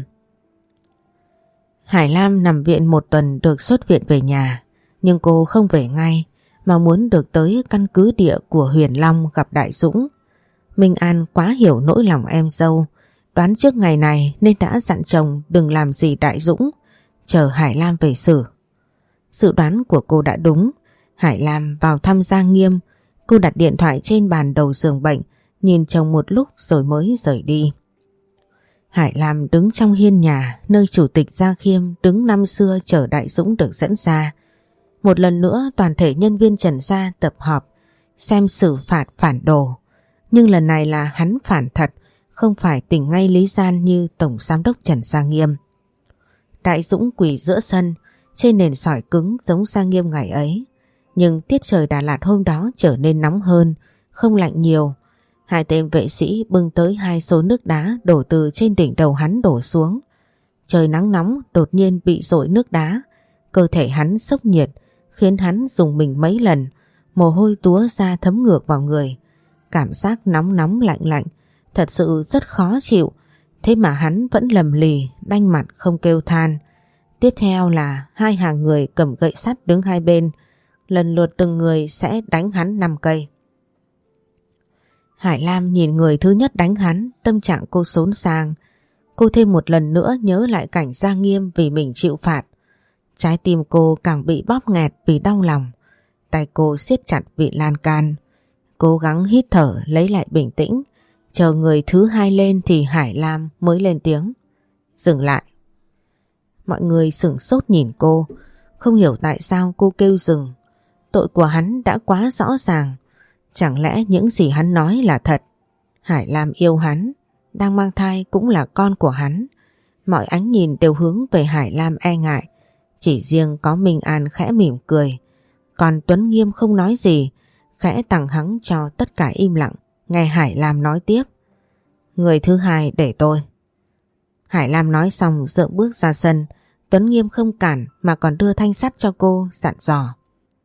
Hải Lam nằm viện một tuần được xuất viện về nhà, nhưng cô không về ngay mà muốn được tới căn cứ địa của Huyền Long gặp Đại Dũng. Minh An quá hiểu nỗi lòng em dâu Đoán trước ngày này nên đã dặn chồng đừng làm gì Đại Dũng, chờ Hải Lam về xử. Dự đoán của cô đã đúng. Hải Lam vào thăm Giang Nghiêm. Cô đặt điện thoại trên bàn đầu giường bệnh, nhìn chồng một lúc rồi mới rời đi. Hải Lam đứng trong hiên nhà nơi chủ tịch Gia Khiêm đứng năm xưa chờ Đại Dũng được dẫn ra. Một lần nữa toàn thể nhân viên Trần Gia tập họp xem xử phạt phản đồ. Nhưng lần này là hắn phản thật, không phải tỉnh ngay Lý Gian như Tổng Giám đốc Trần Gia Nghiêm. Đại Dũng quỳ giữa sân, trên nền sỏi cứng giống Gia Nghiêm ngày ấy. Nhưng tiết trời Đà Lạt hôm đó trở nên nóng hơn, không lạnh nhiều. Hai tên vệ sĩ bưng tới hai xô nước đá đổ từ trên đỉnh đầu hắn đổ xuống. Trời nắng nóng đột nhiên bị dội nước đá, cơ thể hắn sốc nhiệt, khiến hắn dùng mình mấy lần, mồ hôi túa ra thấm ngược vào người. Cảm giác nóng nóng lạnh lạnh, thật sự rất khó chịu, thế mà hắn vẫn lầm lì, đanh mặt không kêu than. Tiếp theo là hai hàng người cầm gậy sắt đứng hai bên, lần lượt từng người sẽ đánh hắn năm cây. Hải Lam nhìn người thứ nhất đánh hắn, tâm trạng cô xốn sang. Cô thêm một lần nữa nhớ lại cảnh Gia Nghiêm vì mình chịu phạt. Trái tim cô càng bị bóp nghẹt vì đau lòng. Tay cô siết chặt vị lan can. Cố gắng hít thở lấy lại bình tĩnh. Chờ người thứ hai lên thì Hải Lam mới lên tiếng. Dừng lại. Mọi người sửng sốt nhìn cô, không hiểu tại sao cô kêu dừng. Tội của hắn đã quá rõ ràng. Chẳng lẽ những gì hắn nói là thật? Hải Lam yêu hắn, đang mang thai cũng là con của hắn. Mọi ánh nhìn đều hướng về Hải Lam e ngại. Chỉ riêng có Minh An khẽ mỉm cười. Còn Tuấn Nghiêm không nói gì, khẽ tằng hắng cho tất cả im lặng. Nghe Hải Lam nói tiếp. Người thứ hai để tôi. Hải Lam nói xong dượng bước ra sân. Tuấn Nghiêm không cản mà còn đưa thanh sắt cho cô, dặn dò.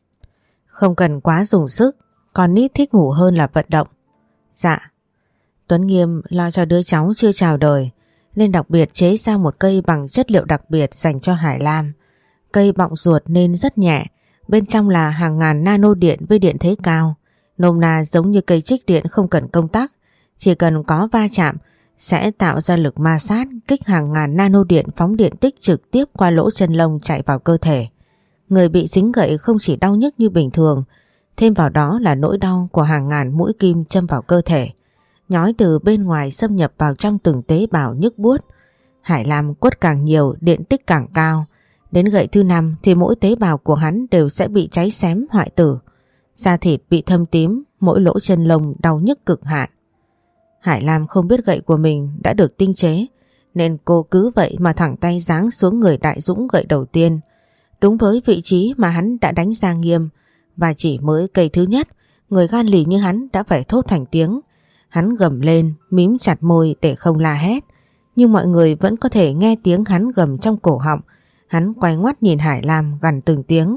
Không cần quá dùng sức, con nít thích ngủ hơn là vận động. Dạ. Tuấn Nghiêm lo cho đứa cháu chưa chào đời nên đặc biệt chế ra một cây bằng chất liệu đặc biệt dành cho Hải Lam. Cây bọng ruột nên rất nhẹ, bên trong là hàng ngàn nano điện với điện thế cao. Nôm na giống như cây trích điện không cần công tắc, chỉ cần có va chạm sẽ tạo ra lực ma sát, kích hàng ngàn nano điện phóng điện tích trực tiếp qua lỗ chân lông chạy vào cơ thể. Người bị dính gậy không chỉ đau nhức như bình thường, thêm vào đó là nỗi đau của hàng ngàn mũi kim châm vào cơ thể, nhói từ bên ngoài xâm nhập vào trong từng tế bào nhức buốt. Hải Lam quất càng nhiều, điện tích càng cao. Đến gậy thứ năm thì mỗi tế bào của hắn đều sẽ bị cháy xém hoại tử. Da thịt bị thâm tím, mỗi lỗ chân lông đau nhức cực hạn. Hải Lam không biết gậy của mình đã được tinh chế, nên cô cứ vậy mà thẳng tay giáng xuống người Đại Dũng gậy đầu tiên, đúng với vị trí mà hắn đã đánh Gia Nghiêm. Và chỉ mới cây thứ nhất, người gan lì như hắn đã phải thốt thành tiếng. Hắn gầm lên, mím chặt môi để không la hét, nhưng mọi người vẫn có thể nghe tiếng hắn gầm trong cổ họng. Hắn quay ngoắt nhìn Hải Lam gằn từng tiếng.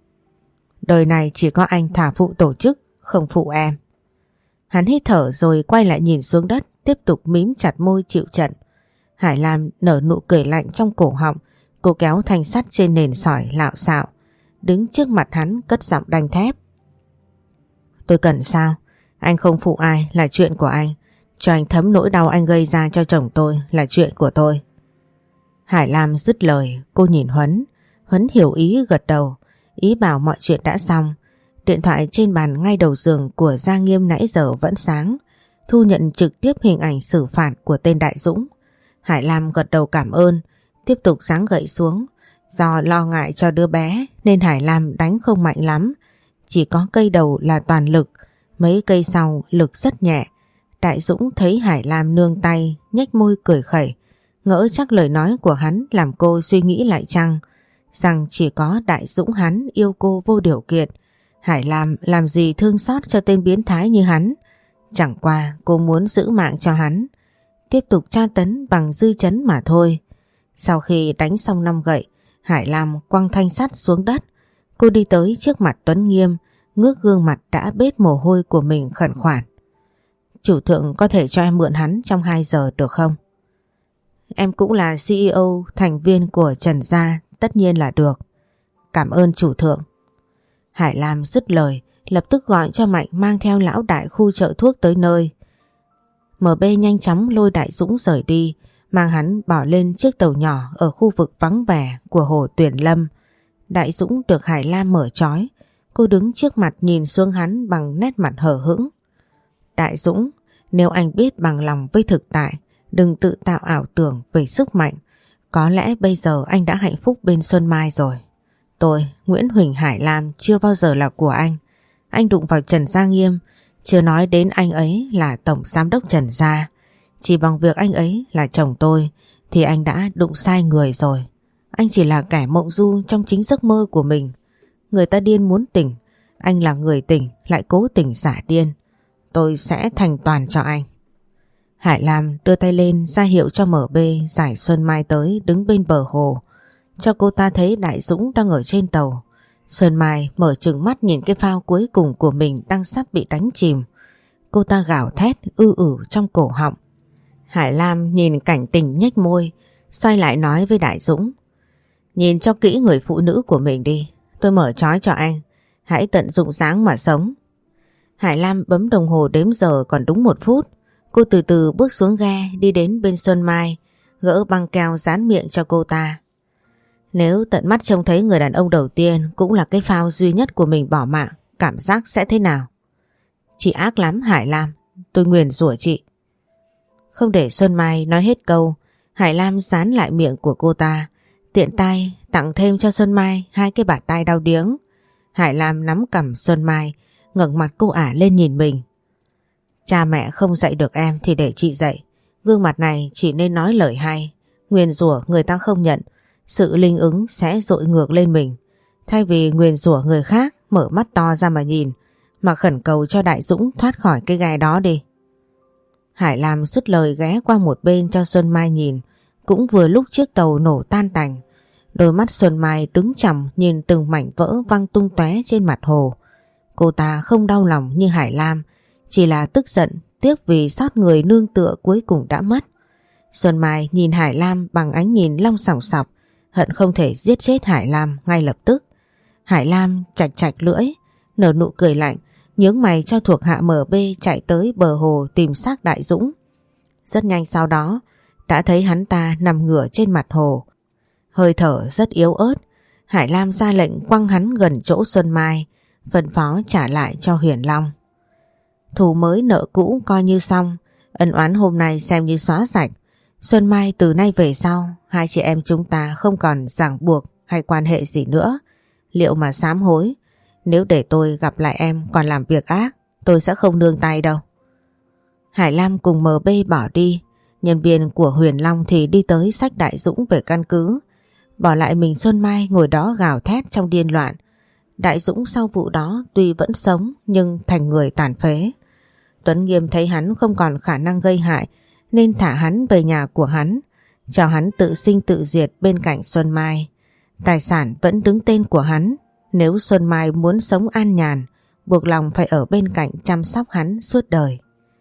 Đời này chỉ có anh thả phụ tổ chức, không phụ em. Hắn hít thở rồi quay lại nhìn xuống đất, tiếp tục mím chặt môi chịu trận. Hải Lam nở nụ cười lạnh trong cổ họng. Cô kéo thanh sắt trên nền sỏi lạo xạo, đứng trước mặt hắn cất giọng đanh thép. Tôi cần sao? Anh không phụ ai là chuyện của anh. Cho anh thấm nỗi đau anh gây ra cho chồng tôi là chuyện của tôi. Hải Lam dứt lời, cô nhìn Huấn. Huấn hiểu ý gật đầu, ý bảo mọi chuyện đã xong. Điện thoại trên bàn ngay đầu giường của Gia Nghiêm nãy giờ vẫn sáng, thu nhận trực tiếp hình ảnh xử phạt của tên Đại Dũng. Hải Lam gật đầu cảm ơn, tiếp tục giáng gậy xuống. Do lo ngại cho đứa bé nên Hải Lam đánh không mạnh lắm, chỉ có cây đầu là toàn lực, mấy cây sau lực rất nhẹ. Đại Dũng thấy Hải Lam nương tay, nhếch môi cười khẩy, ngỡ chắc lời nói của hắn làm cô suy nghĩ lại chăng, rằng chỉ có Đại Dũng hắn yêu cô vô điều kiện. Hải Lam làm gì thương xót cho tên biến thái như hắn, chẳng qua cô muốn giữ mạng cho hắn, tiếp tục tra tấn bằng dư chấn mà thôi. Sau khi đánh xong năm gậy, Hải Lam quăng thanh sắt xuống đất. Cô đi tới trước mặt Tuấn Nghiêm, ngước gương mặt đã bết mồ hôi của mình khẩn khoản. Chủ thượng có thể cho em mượn hắn trong hai giờ được không? Em cũng là xê e ô thành viên của Trần Gia, tất nhiên là được. Cảm ơn chủ thượng. Hải Lam dứt lời, lập tức gọi cho Mạnh mang theo lão đại khu chợ thuốc tới nơi. em bê nhanh chóng lôi Đại Dũng rời đi, mang hắn bỏ lên chiếc tàu nhỏ ở khu vực vắng vẻ của hồ Tuyển Lâm. Đại Dũng được Hải Lam mở trói, cô đứng trước mặt nhìn xuống hắn bằng nét mặt hờ hững. Đại Dũng, nếu anh biết bằng lòng với thực tại, đừng tự tạo ảo tưởng về sức mạnh. Có lẽ bây giờ anh đã hạnh phúc bên Xuân Mai rồi. Tôi, Nguyễn Huỳnh Hải Lam, chưa bao giờ là của anh. Anh đụng vào Trần Gia Nghiêm, chưa nói đến anh ấy là Tổng Giám đốc Trần Gia. Chỉ bằng việc anh ấy là chồng tôi thì anh đã đụng sai người rồi. Anh chỉ là kẻ mộng du trong chính giấc mơ của mình. Người ta điên muốn tỉnh, anh là người tỉnh lại cố tình giả điên. Tôi sẽ thành toàn cho anh. Hải Lam đưa tay lên ra hiệu cho em bê giải Xuân Mai tới đứng bên bờ hồ, cho cô ta thấy Đại Dũng đang ở trên tàu. Xuân Mai mở trừng mắt nhìn cái phao cuối cùng của mình đang sắp bị đánh chìm. Cô ta gào thét ư ử trong cổ họng. Hải Lam nhìn cảnh tình nhếch môi, xoay lại nói với Đại Dũng: Nhìn cho kỹ người phụ nữ của mình đi, tôi mở trói cho anh, hãy tận dụng dáng mà sống. Hải Lam bấm đồng hồ đếm giờ còn đúng một phút. Cô từ từ bước xuống ghe đi đến bên Xuân Mai, gỡ băng keo dán miệng cho cô ta. Nếu tận mắt trông thấy người đàn ông đầu tiên cũng là cái phao duy nhất của mình bỏ mạng, cảm giác sẽ thế nào? Chị ác lắm Hải Lam, tôi nguyền rủa chị. Không để Xuân Mai nói hết câu, Hải Lam dán lại miệng của cô ta, tiện tay tặng thêm cho Xuân Mai hai cái bạt tai đau điếng. Hải Lam nắm cằm Xuân Mai, ngẩng mặt cô ả lên nhìn mình. Cha mẹ không dạy được em thì để chị dạy. Gương mặt này chỉ nên nói lời hay. Nguyền rủa người ta không nhận, sự linh ứng sẽ dội ngược lên mình. Thay vì nguyền rủa người khác, mở mắt to ra mà nhìn, mà khẩn cầu cho Đại Dũng thoát khỏi cái gai đó đi. Hải Lam dứt lời ghé qua một bên cho Xuân Mai nhìn. Cũng vừa lúc chiếc tàu nổ tan tành, đôi mắt Xuân Mai đứng chằm nhìn từng mảnh vỡ văng tung tóe trên mặt hồ. Cô ta không đau lòng như Hải Lam, chỉ là tức giận, tiếc vì sót người nương tựa cuối cùng đã mất. Xuân Mai nhìn Hải Lam bằng ánh nhìn long sòng sọc, hận không thể giết chết Hải Lam ngay lập tức. Hải Lam chạch chạch lưỡi, nở nụ cười lạnh, nhướng mày cho thuộc hạ em bê chạy tới bờ hồ tìm xác Đại Dũng. Rất nhanh sau đó, đã thấy hắn ta nằm ngửa trên mặt hồ, hơi thở rất yếu ớt. Hải Lam ra lệnh quăng hắn gần chỗ Xuân Mai, phân phó trả lại cho Huyền Long. Thù mới nợ cũ coi như xong, ân oán hôm nay xem như xóa sạch. Xuân Mai, từ nay về sau, hai chị em chúng ta không còn ràng buộc hay quan hệ gì nữa. Liệu mà sám hối, nếu để tôi gặp lại em còn làm việc ác, tôi sẽ không nương tay đâu. Hải Lam cùng em bê bỏ đi. Nhân viên của Huyền Long thì đi tới xách Đại Dũng về căn cứ, bỏ lại mình Xuân Mai ngồi đó gào thét trong điên loạn. Đại Dũng sau vụ đó tuy vẫn sống nhưng thành người tàn phế. Tuấn Nghiêm thấy hắn không còn khả năng gây hại nên thả hắn về nhà của hắn, cho hắn tự sinh tự diệt bên cạnh Xuân Mai. Tài sản vẫn đứng tên của hắn, nếu Xuân Mai muốn sống an nhàn, buộc lòng phải ở bên cạnh chăm sóc hắn suốt đời.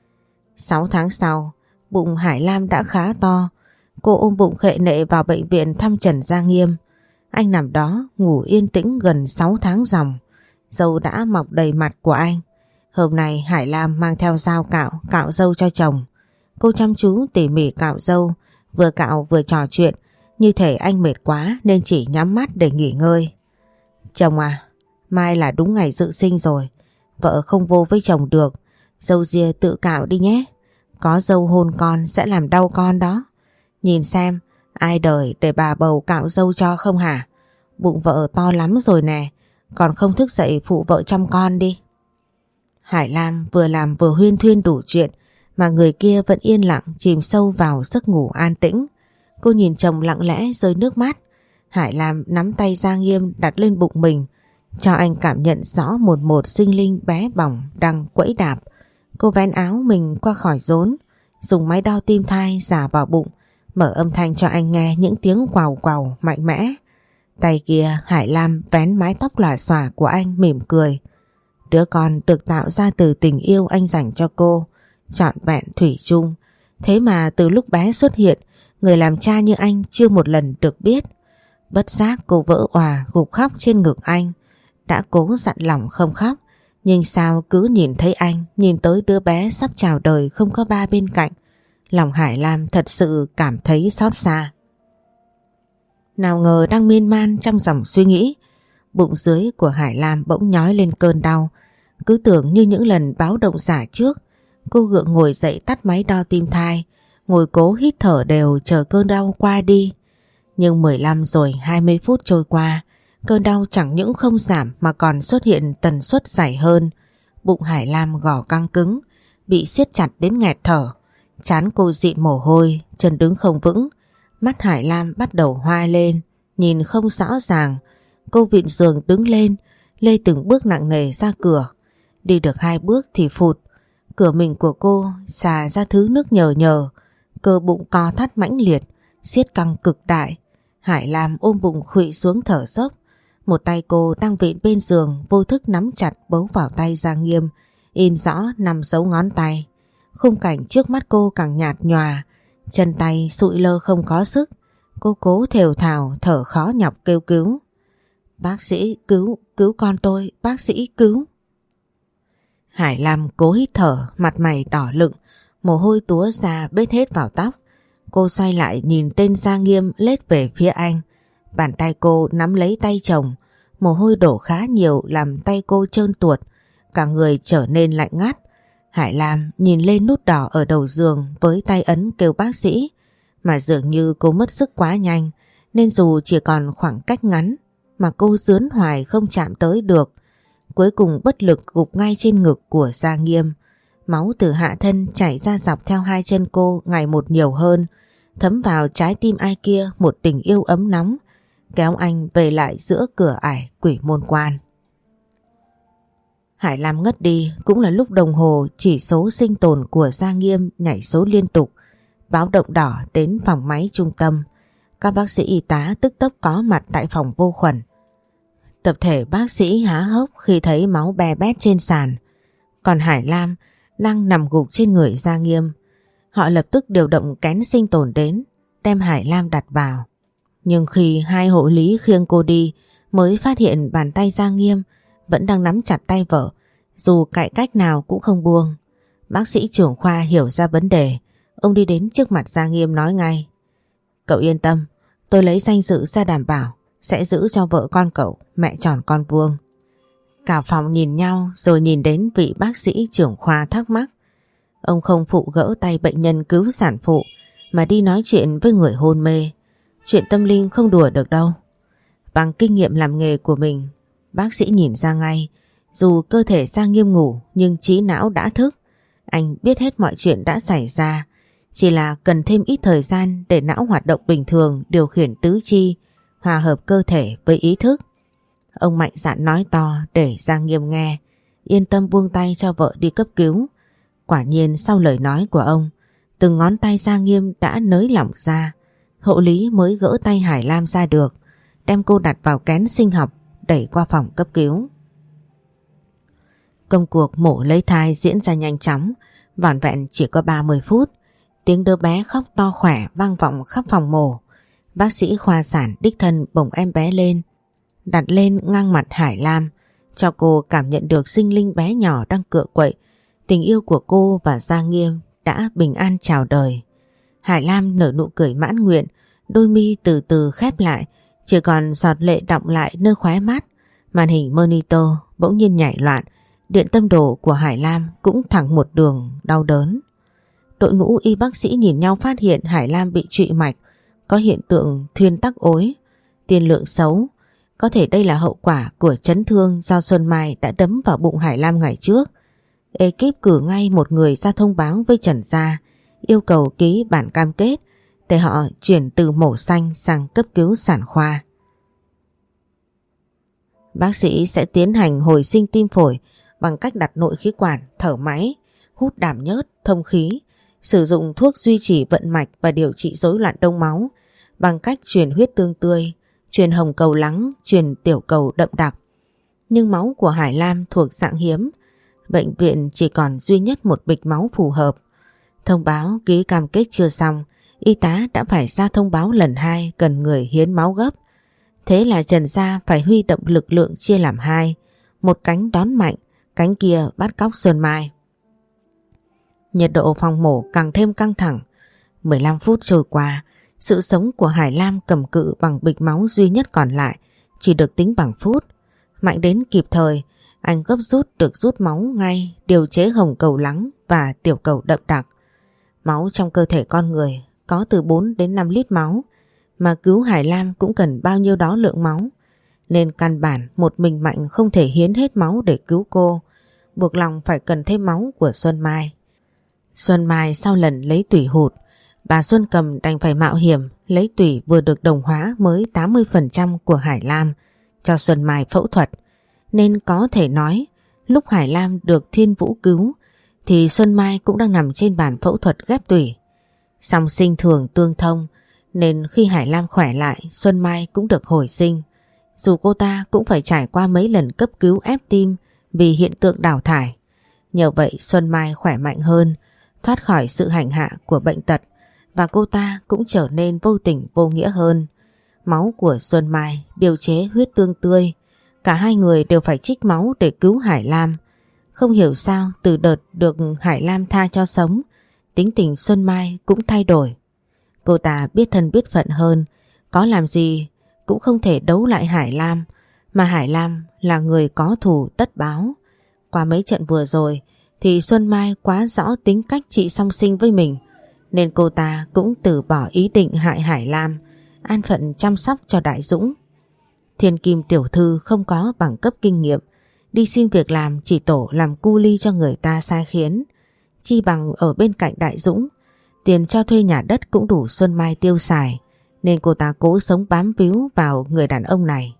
Sáu tháng sau, bụng Hải Lam đã khá to. Cô ôm bụng khệ nệ vào bệnh viện thăm Trần Gia Nghiêm. Anh nằm đó ngủ yên tĩnh gần sáu tháng ròng. Râu đã mọc đầy mặt của anh. Hôm nay Hải Lam mang theo dao cạo, cạo râu cho chồng. Cô chăm chú tỉ mỉ cạo râu, vừa cạo vừa trò chuyện, như thể anh mệt quá nên chỉ nhắm mắt để nghỉ ngơi. Chồng à, mai là đúng ngày dự sinh rồi. Vợ không vô với chồng được, râu ria tự cạo đi nhé. Có dâu hôn con sẽ làm đau con đó. Nhìn xem ai đời để bà bầu cạo râu cho không hả? Bụng vợ to lắm rồi nè, còn không thức dậy phụ vợ chăm con đi. Hải Lam vừa làm vừa huyên thuyên đủ chuyện, mà người kia vẫn yên lặng chìm sâu vào giấc ngủ an tĩnh. Cô nhìn chồng lặng lẽ rơi nước mắt. Hải Lam nắm tay Gia Nghiêm đặt lên bụng mình, cho anh cảm nhận rõ một một sinh linh bé bỏng đang quẫy đạp. Cô vén áo mình qua khỏi rốn, dùng máy đo tim thai giả vào bụng, mở âm thanh cho anh nghe những tiếng quào quào mạnh mẽ. Tay kia Hải Lam vén mái tóc lòa xòa của anh mỉm cười. Đứa con được tạo ra từ tình yêu anh dành cho cô, trọn vẹn thủy chung. Thế mà từ lúc bé xuất hiện, người làm cha như anh chưa một lần được biết. Bất giác cô vỡ òa gục khóc trên ngực anh. Đã cố dặn lòng không khóc, Nhưng sao cứ nhìn thấy anh, nhìn tới đứa bé sắp chào đời không có ba bên cạnh, lòng Hải Lam thật sự cảm thấy xót xa. Nào ngờ đang miên man trong dòng suy nghĩ, bụng dưới của Hải Lam bỗng nhói lên cơn đau. Cứ tưởng như những lần báo động giả trước, cô gượng ngồi dậy tắt máy đo tim thai, ngồi cố hít thở đều chờ cơn đau qua đi. Nhưng mười lăm rồi hai mươi phút trôi qua, cơn đau chẳng những không giảm mà còn xuất hiện tần suất dài hơn. Bụng Hải Lam gò căng cứng, bị siết chặt đến nghẹt thở. Trán cô dịn mồ hôi, chân đứng không vững. Mắt Hải Lam bắt đầu hoa lên, nhìn không rõ ràng. Cô vịn giường đứng lên, lê từng bước nặng nề ra cửa. Đi được hai bước thì phụt. Cửa mình của cô xà ra thứ nước nhờ nhờ. Cơ bụng co thắt mãnh liệt, siết căng cực đại. Hải Lam ôm bụng khuỵu xuống thở dốc. Một tay cô đang vịn bên giường vô thức nắm chặt bấu vào tay Giang Nghiêm, in rõ năm dấu ngón tay. Khung cảnh trước mắt cô càng nhạt nhòa, chân tay sụi lơ không có sức. Cô cố thều thào thở khó nhọc kêu cứu. Bác sĩ cứu, cứu con tôi, bác sĩ cứu. Hải Lam cố hít thở, mặt mày đỏ lựng, mồ hôi túa ra bết hết vào tóc. Cô xoay lại nhìn tên Giang Nghiêm lết về phía anh. Bàn tay cô nắm lấy tay chồng, mồ hôi đổ khá nhiều làm tay cô trơn tuột, cả người trở nên lạnh ngắt. Hải Lam nhìn lên nút đỏ ở đầu giường với tay ấn kêu bác sĩ, mà dường như cô mất sức quá nhanh, nên dù chỉ còn khoảng cách ngắn mà cô dướn hoài không chạm tới được. Cuối cùng bất lực gục ngay trên ngực của Giang Nghiêm. Máu từ hạ thân chảy ra dọc theo hai chân cô ngày một nhiều hơn, thấm vào trái tim ai kia một tình yêu ấm nóng, kéo anh về lại giữa cửa ải quỷ môn quan. Hải Lam ngất đi cũng là lúc đồng hồ chỉ số sinh tồn của Giang Nghiêm nhảy số liên tục, báo động đỏ đến phòng máy trung tâm. Các bác sĩ y tá tức tốc có mặt tại phòng vô khuẩn. Tập thể bác sĩ há hốc khi thấy máu be bét trên sàn, còn Hải Lam đang nằm gục trên người Giang Nghiêm. Họ lập tức điều động kén sinh tồn đến, đem Hải Lam đặt vào. Nhưng khi hai hộ lý khiêng cô đi mới phát hiện bàn tay Giang Nghiêm vẫn đang nắm chặt tay vợ, dù cạy cách nào cũng không buông. Bác sĩ trưởng khoa hiểu ra vấn đề, ông đi đến trước mặt Giang Nghiêm nói ngay: Cậu yên tâm, tôi lấy danh dự ra đảm bảo sẽ giữ cho vợ con cậu mẹ tròn con vuông. Cả phòng nhìn nhau rồi nhìn đến vị bác sĩ trưởng khoa thắc mắc. Ông không phụ gỡ tay bệnh nhân cứu sản phụ mà đi nói chuyện với người hôn mê. Chuyện tâm linh không đùa được đâu. Bằng kinh nghiệm làm nghề của mình, bác sĩ nhìn ra ngay, dù cơ thể Giang Nghiêm ngủ nhưng trí não đã thức. Anh biết hết mọi chuyện đã xảy ra, chỉ là cần thêm ít thời gian để não hoạt động bình thường, điều khiển tứ chi, hòa hợp cơ thể với ý thức. Ông mạnh dạn nói to để Giang Nghiêm nghe, yên tâm buông tay cho vợ đi cấp cứu. Quả nhiên sau lời nói của ông, từng ngón tay Giang Nghiêm đã nới lỏng ra. Hộ lý mới gỡ tay Hải Lam ra được, đem cô đặt vào kén sinh học, đẩy qua phòng cấp cứu. Công cuộc mổ lấy thai diễn ra nhanh chóng, vỏn vẹn chỉ có ba mươi phút. Tiếng đứa bé khóc to khỏe vang vọng khắp phòng mổ. Bác sĩ khoa sản đích thân bồng em bé lên, đặt lên ngang mặt Hải Lam, cho cô cảm nhận được sinh linh bé nhỏ đang cựa quậy. Tình yêu của cô và Giang Nghiêm đã bình an chào đời. Hải Lam nở nụ cười mãn nguyện, đôi mi từ từ khép lại, chỉ còn giọt lệ đọng lại nơi khóe mắt. Màn hình monitor bỗng nhiên nhảy loạn, điện tâm đồ của Hải Lam cũng thẳng một đường đau đớn. Đội ngũ y bác sĩ nhìn nhau phát hiện Hải Lam bị trụy mạch, có hiện tượng thuyên tắc ối, tiên lượng xấu. Có thể đây là hậu quả của chấn thương do Xuân Mai đã đấm vào bụng Hải Lam ngày trước. Ekip cử ngay một người ra thông báo với Trần Gia, yêu cầu ký bản cam kết để họ chuyển từ mổ xanh sang cấp cứu sản khoa. Bác sĩ sẽ tiến hành hồi sinh tim phổi bằng cách đặt nội khí quản, thở máy, hút đảm nhớt, thông khí, sử dụng thuốc duy trì vận mạch và điều trị rối loạn đông máu bằng cách truyền huyết tương tươi, truyền hồng cầu lắng, truyền tiểu cầu đậm đặc. Nhưng máu của Hải Lam thuộc dạng hiếm, bệnh viện chỉ còn duy nhất một bịch máu phù hợp. Thông báo ký cam kết chưa xong, y tá đã phải ra thông báo lần hai cần người hiến máu gấp. Thế là Trần Gia phải huy động lực lượng chia làm hai, một cánh đón mạnh, cánh kia bắt cóc Xuân Mai. Nhiệt độ phòng mổ càng thêm căng thẳng. mười lăm phút trôi qua, sự sống của Hải Lam cầm cự bằng bịch máu duy nhất còn lại chỉ được tính bằng phút. Mạnh đến kịp thời, anh gấp rút được rút máu ngay, điều chế hồng cầu lắng và tiểu cầu đậm đặc. Máu trong cơ thể con người có từ bốn đến năm lít máu, mà cứu Hải Lam cũng cần bao nhiêu đó lượng máu, nên căn bản một mình Mạnh không thể hiến hết máu để cứu cô, buộc lòng phải cần thêm máu của Xuân Mai. Xuân Mai sau lần lấy tủy hụt, bà Xuân Cầm đành phải mạo hiểm lấy tủy vừa được đồng hóa mới tám mươi phần trăm của Hải Lam cho Xuân Mai phẫu thuật, nên có thể nói lúc Hải Lam được Thiên Vũ cứu thì Xuân Mai cũng đang nằm trên bàn phẫu thuật ghép tủy. Song sinh thường tương thông, nên khi Hải Lam khỏe lại, Xuân Mai cũng được hồi sinh. Dù cô ta cũng phải trải qua mấy lần cấp cứu ép tim vì hiện tượng đào thải. Nhờ vậy Xuân Mai khỏe mạnh hơn, thoát khỏi sự hành hạ của bệnh tật, và cô ta cũng trở nên vô tình vô nghĩa hơn. Máu của Xuân Mai điều chế huyết tương tươi, cả hai người đều phải trích máu để cứu Hải Lam. Không hiểu sao từ đợt được Hải Lam tha cho sống, tính tình Xuân Mai cũng thay đổi. Cô ta biết thân biết phận hơn, có làm gì cũng không thể đấu lại Hải Lam, mà Hải Lam là người có thù tất báo. Qua mấy trận vừa rồi thì Xuân Mai quá rõ tính cách chị song sinh với mình, nên cô ta cũng từ bỏ ý định hại Hải Lam, an phận chăm sóc cho Đại Dũng. Thiên Kim tiểu thư không có bằng cấp kinh nghiệm, đi xin việc làm chỉ tổ làm cu ly cho người ta sai khiến, chi bằng ở bên cạnh Đại Dũng. Tiền cho thuê nhà đất cũng đủ Xuân Mai tiêu xài, nên cô ta cố sống bám víu vào người đàn ông này.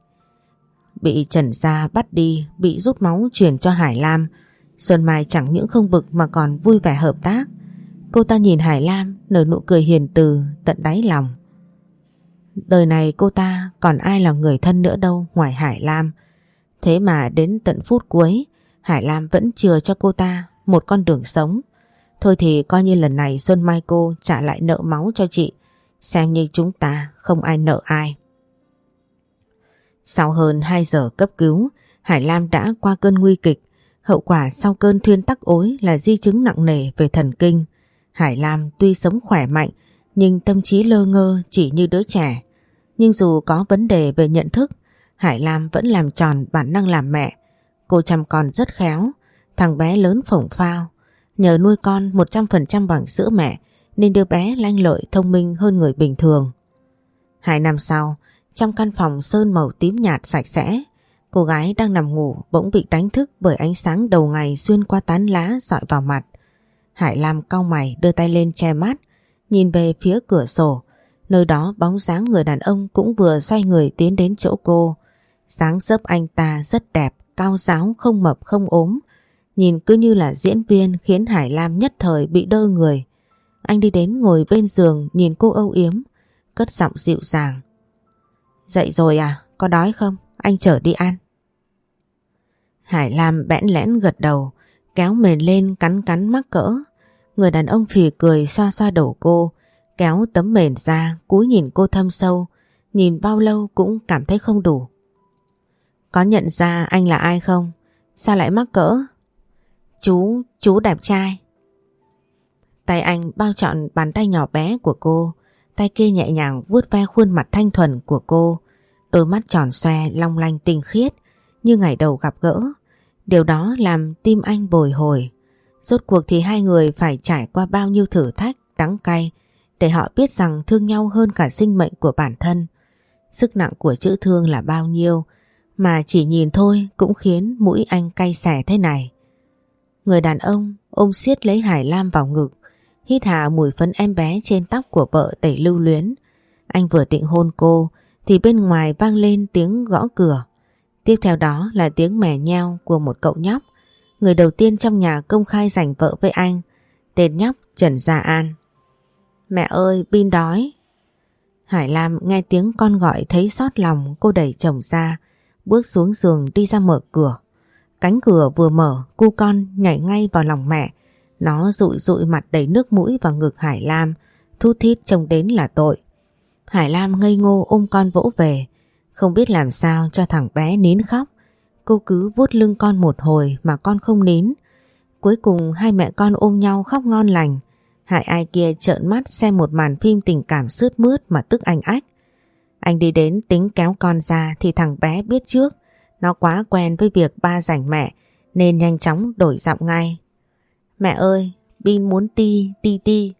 Bị Trần Gia bắt đi, bị rút máu truyền cho Hải Lam, Xuân Mai chẳng những không bực mà còn vui vẻ hợp tác. Cô ta nhìn Hải Lam nở nụ cười hiền từ tận đáy lòng. Đời này cô ta còn ai là người thân nữa đâu ngoài Hải Lam. Thế mà đến tận phút cuối, Hải Lam vẫn chừa cho cô ta một con đường sống. Thôi thì coi như lần này Xuân Mai cô trả lại nợ máu cho chị, xem như chúng ta không ai nợ ai. Sau hơn hai giờ cấp cứu, Hải Lam đã qua cơn nguy kịch. Hậu quả sau cơn thuyên tắc ối là di chứng nặng nề về thần kinh. Hải Lam tuy sống khỏe mạnh nhưng tâm trí lơ ngơ chỉ như đứa trẻ. Nhưng dù có vấn đề về nhận thức, Hải Lam vẫn làm tròn bản năng làm mẹ. Cô chăm con rất khéo, thằng bé lớn phổng phao. Nhờ nuôi con một trăm phần trăm bằng sữa mẹ nên đứa bé lanh lợi thông minh hơn người bình thường. Hai năm sau, trong căn phòng sơn màu tím nhạt sạch sẽ, cô gái đang nằm ngủ bỗng bị đánh thức bởi ánh sáng đầu ngày xuyên qua tán lá rọi vào mặt. Hải Lam cau mày đưa tay lên che mắt, nhìn về phía cửa sổ. Nơi đó bóng dáng người đàn ông cũng vừa xoay người tiến đến chỗ cô. Dáng dấp anh ta rất đẹp, cao ráo, không mập không ốm, nhìn cứ như là diễn viên, khiến Hải Lam nhất thời bị đơ người. Anh đi đến ngồi bên giường nhìn cô âu yếm, cất giọng dịu dàng. Dậy rồi à, có đói không? Anh chở đi ăn. Hải Lam bẽn lẽn gật đầu, kéo mền lên cắn cắn mắc cỡ. Người đàn ông phì cười xoa xoa đầu cô, kéo tấm mền ra, cúi nhìn cô thâm sâu, nhìn bao lâu cũng cảm thấy không đủ. Có nhận ra anh là ai không? Sao lại mắc cỡ? Chú, chú đẹp trai. Tay anh bao trọn bàn tay nhỏ bé của cô, tay kia nhẹ nhàng vuốt ve khuôn mặt thanh thuần của cô, đôi mắt tròn xoe long lanh tinh khiết như ngày đầu gặp gỡ. Điều đó làm tim anh bồi hồi. Rốt cuộc thì hai người phải trải qua bao nhiêu thử thách đắng cay để họ biết rằng thương nhau hơn cả sinh mệnh của bản thân. Sức nặng của chữ thương là bao nhiêu mà chỉ nhìn thôi cũng khiến mũi anh cay xè thế này. Người đàn ông ôm siết lấy Hải Lam vào ngực, hít hà mùi phấn em bé trên tóc của vợ đầy lưu luyến. Anh vừa định hôn cô thì bên ngoài vang lên tiếng gõ cửa. Tiếp theo đó là tiếng mè nheo của một cậu nhóc, người đầu tiên trong nhà công khai giành vợ với anh, tên nhóc Trần Gia An. Mẹ ơi, Bin đói. Hải Lam nghe tiếng con gọi thấy xót lòng, cô đẩy chồng ra, bước xuống giường đi ra mở cửa. Cánh cửa vừa mở, cu con nhảy ngay vào lòng mẹ. Nó dụi dụi mặt đầy nước mũi vào ngực Hải Lam, thút thít trông đến là tội. Hải Lam ngây ngô ôm con vỗ về, không biết làm sao cho thằng bé nín khóc. Cô cứ vuốt lưng con một hồi mà con không nín. Cuối cùng hai mẹ con ôm nhau khóc ngon lành. Hải ai kia trợn mắt xem một màn phim tình cảm sướt mướt mà tức anh ách. Anh đi đến tính kéo con ra thì thằng bé biết trước. Nó quá quen với việc ba rảnh mẹ nên nhanh chóng đổi giọng ngay. Mẹ ơi, Bin muốn ti, ti ti.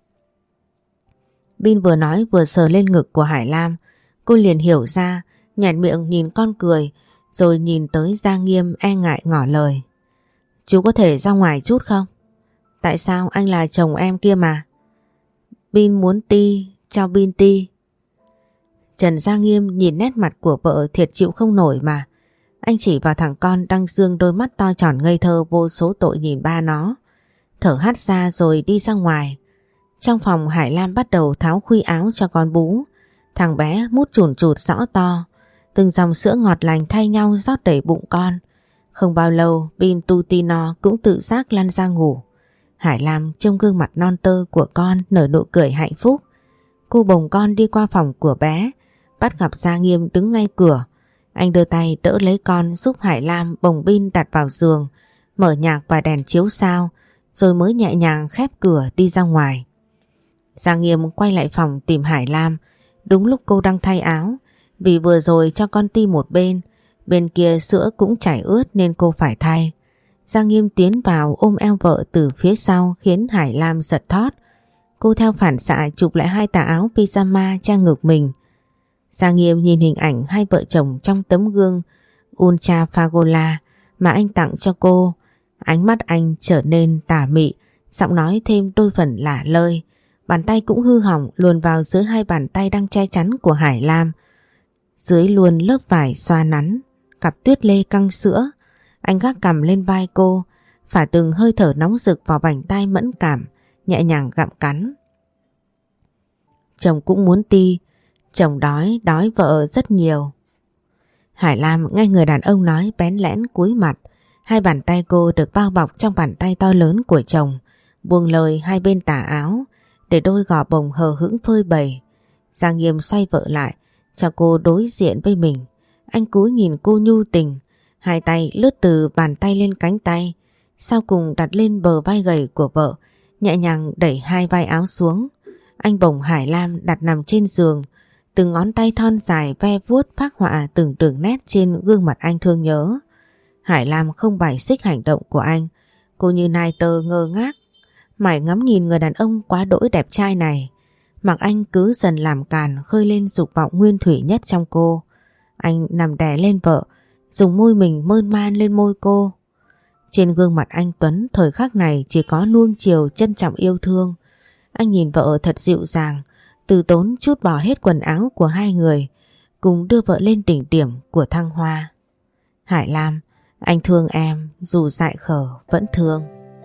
Bin vừa nói vừa sờ lên ngực của Hải Lam. Cô liền hiểu ra, nhoẻn miệng nhìn con cười, rồi nhìn tới Giang Nghiêm e ngại ngỏ lời. Chú có thể ra ngoài chút không? Tại sao, anh là chồng em kia mà. Bin muốn ti, cho Bin ti. Trần Giang Nghiêm nhìn nét mặt của vợ thiệt chịu không nổi mà. Anh chỉ vào thằng con đang dương đôi mắt to tròn ngây thơ vô số tội nhìn ba nó. Thở hắt ra rồi đi ra ngoài. Trong phòng Hải Lam bắt đầu tháo khuy áo cho con bú. Thằng bé mút chùn chụt rõ to. Từng dòng sữa ngọt lành thay nhau rót đầy bụng con. Không bao lâu Bin tu ti no cũng tự giác lăn ra ngủ. Hải Lam trông gương mặt non tơ của con nở nụ cười hạnh phúc. Cô bồng con đi qua phòng của bé, bắt gặp Giang Nghiêm đứng ngay cửa. Anh đưa tay đỡ lấy con giúp Hải Lam bồng Bin đặt vào giường, mở nhạc và đèn chiếu sao, rồi mới nhẹ nhàng khép cửa đi ra ngoài. Giang Nghiêm quay lại phòng tìm Hải Lam đúng lúc cô đang thay áo, vì vừa rồi cho con ti một bên, bên kia sữa cũng chảy ướt nên cô phải thay. Giang Nghiêm tiến vào ôm eo vợ từ phía sau khiến Hải Lam giật thót. Cô theo phản xạ chụp lại hai tà áo pyjama trang ngực mình. Giang Nghiêm nhìn hình ảnh hai vợ chồng trong tấm gương Ultra Fagola mà anh tặng cho cô. Ánh mắt anh trở nên tà mị, giọng nói thêm đôi phần lả lơi. Bàn tay cũng hư hỏng luồn vào dưới hai bàn tay đang che chắn của Hải Lam. Dưới luôn lớp vải xoa nắn, cặp tuyết lê căng sữa. Anh gác cằm lên vai cô, phả từng hơi thở nóng rực vào vành tai mẫn cảm, nhẹ nhàng gặm cắn. Chồng cũng muốn ti, chồng đói, đói vợ rất nhiều. Hải Lam nghe người đàn ông nói bén lẽn cúi mặt. Hai bàn tay cô được bao bọc trong bàn tay to lớn của chồng, buông lời hai bên tà áo, để đôi gò bồng hờ hững phơi bày. Giang Nghiêm xoay vợ lại, cho cô đối diện với mình. Anh cúi nhìn cô nhu tình, hai tay lướt từ bàn tay lên cánh tay, sau cùng đặt lên bờ vai gầy của vợ, nhẹ nhàng đẩy hai vai áo xuống. Anh bồng Hải Lam đặt nằm trên giường, từng ngón tay thon dài ve vuốt phác họa từng đường nét trên gương mặt anh thương nhớ. Hải Lam không bài xích hành động của anh, cô như nai tơ ngơ ngác, mải ngắm nhìn người đàn ông quá đỗi đẹp trai này. Mặc anh cứ dần làm càn khơi lên dục vọng nguyên thủy nhất trong cô. Anh nằm đè lên vợ, dùng môi mình mơn man lên môi cô. Trên gương mặt anh Tuấn thời khắc này chỉ có nuông chiều trân trọng yêu thương. Anh nhìn vợ thật dịu dàng, từ tốn chút bỏ hết quần áo của hai người, cùng đưa vợ lên đỉnh điểm của thăng hoa. Hải Lam, anh thương em, dù dại khờ vẫn thương.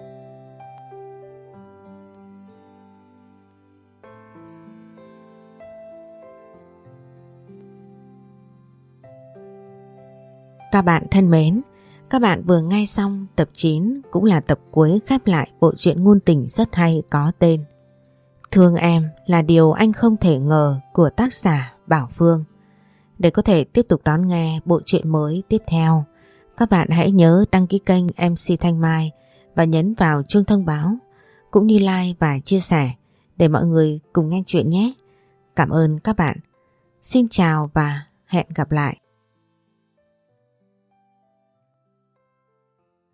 Các bạn thân mến, các bạn vừa nghe xong tập chín, cũng là tập cuối khép lại bộ truyện ngôn tình rất hay có tên Thương Em Là Điều Anh Không Thể Ngờ của tác giả Bảo Phương. Để có thể tiếp tục đón nghe bộ truyện mới tiếp theo, các bạn hãy nhớ đăng ký kênh em xê Thanh Mai và nhấn vào chuông thông báo, cũng như like và chia sẻ để mọi người cùng nghe chuyện nhé. Cảm ơn các bạn. Xin chào và hẹn gặp lại.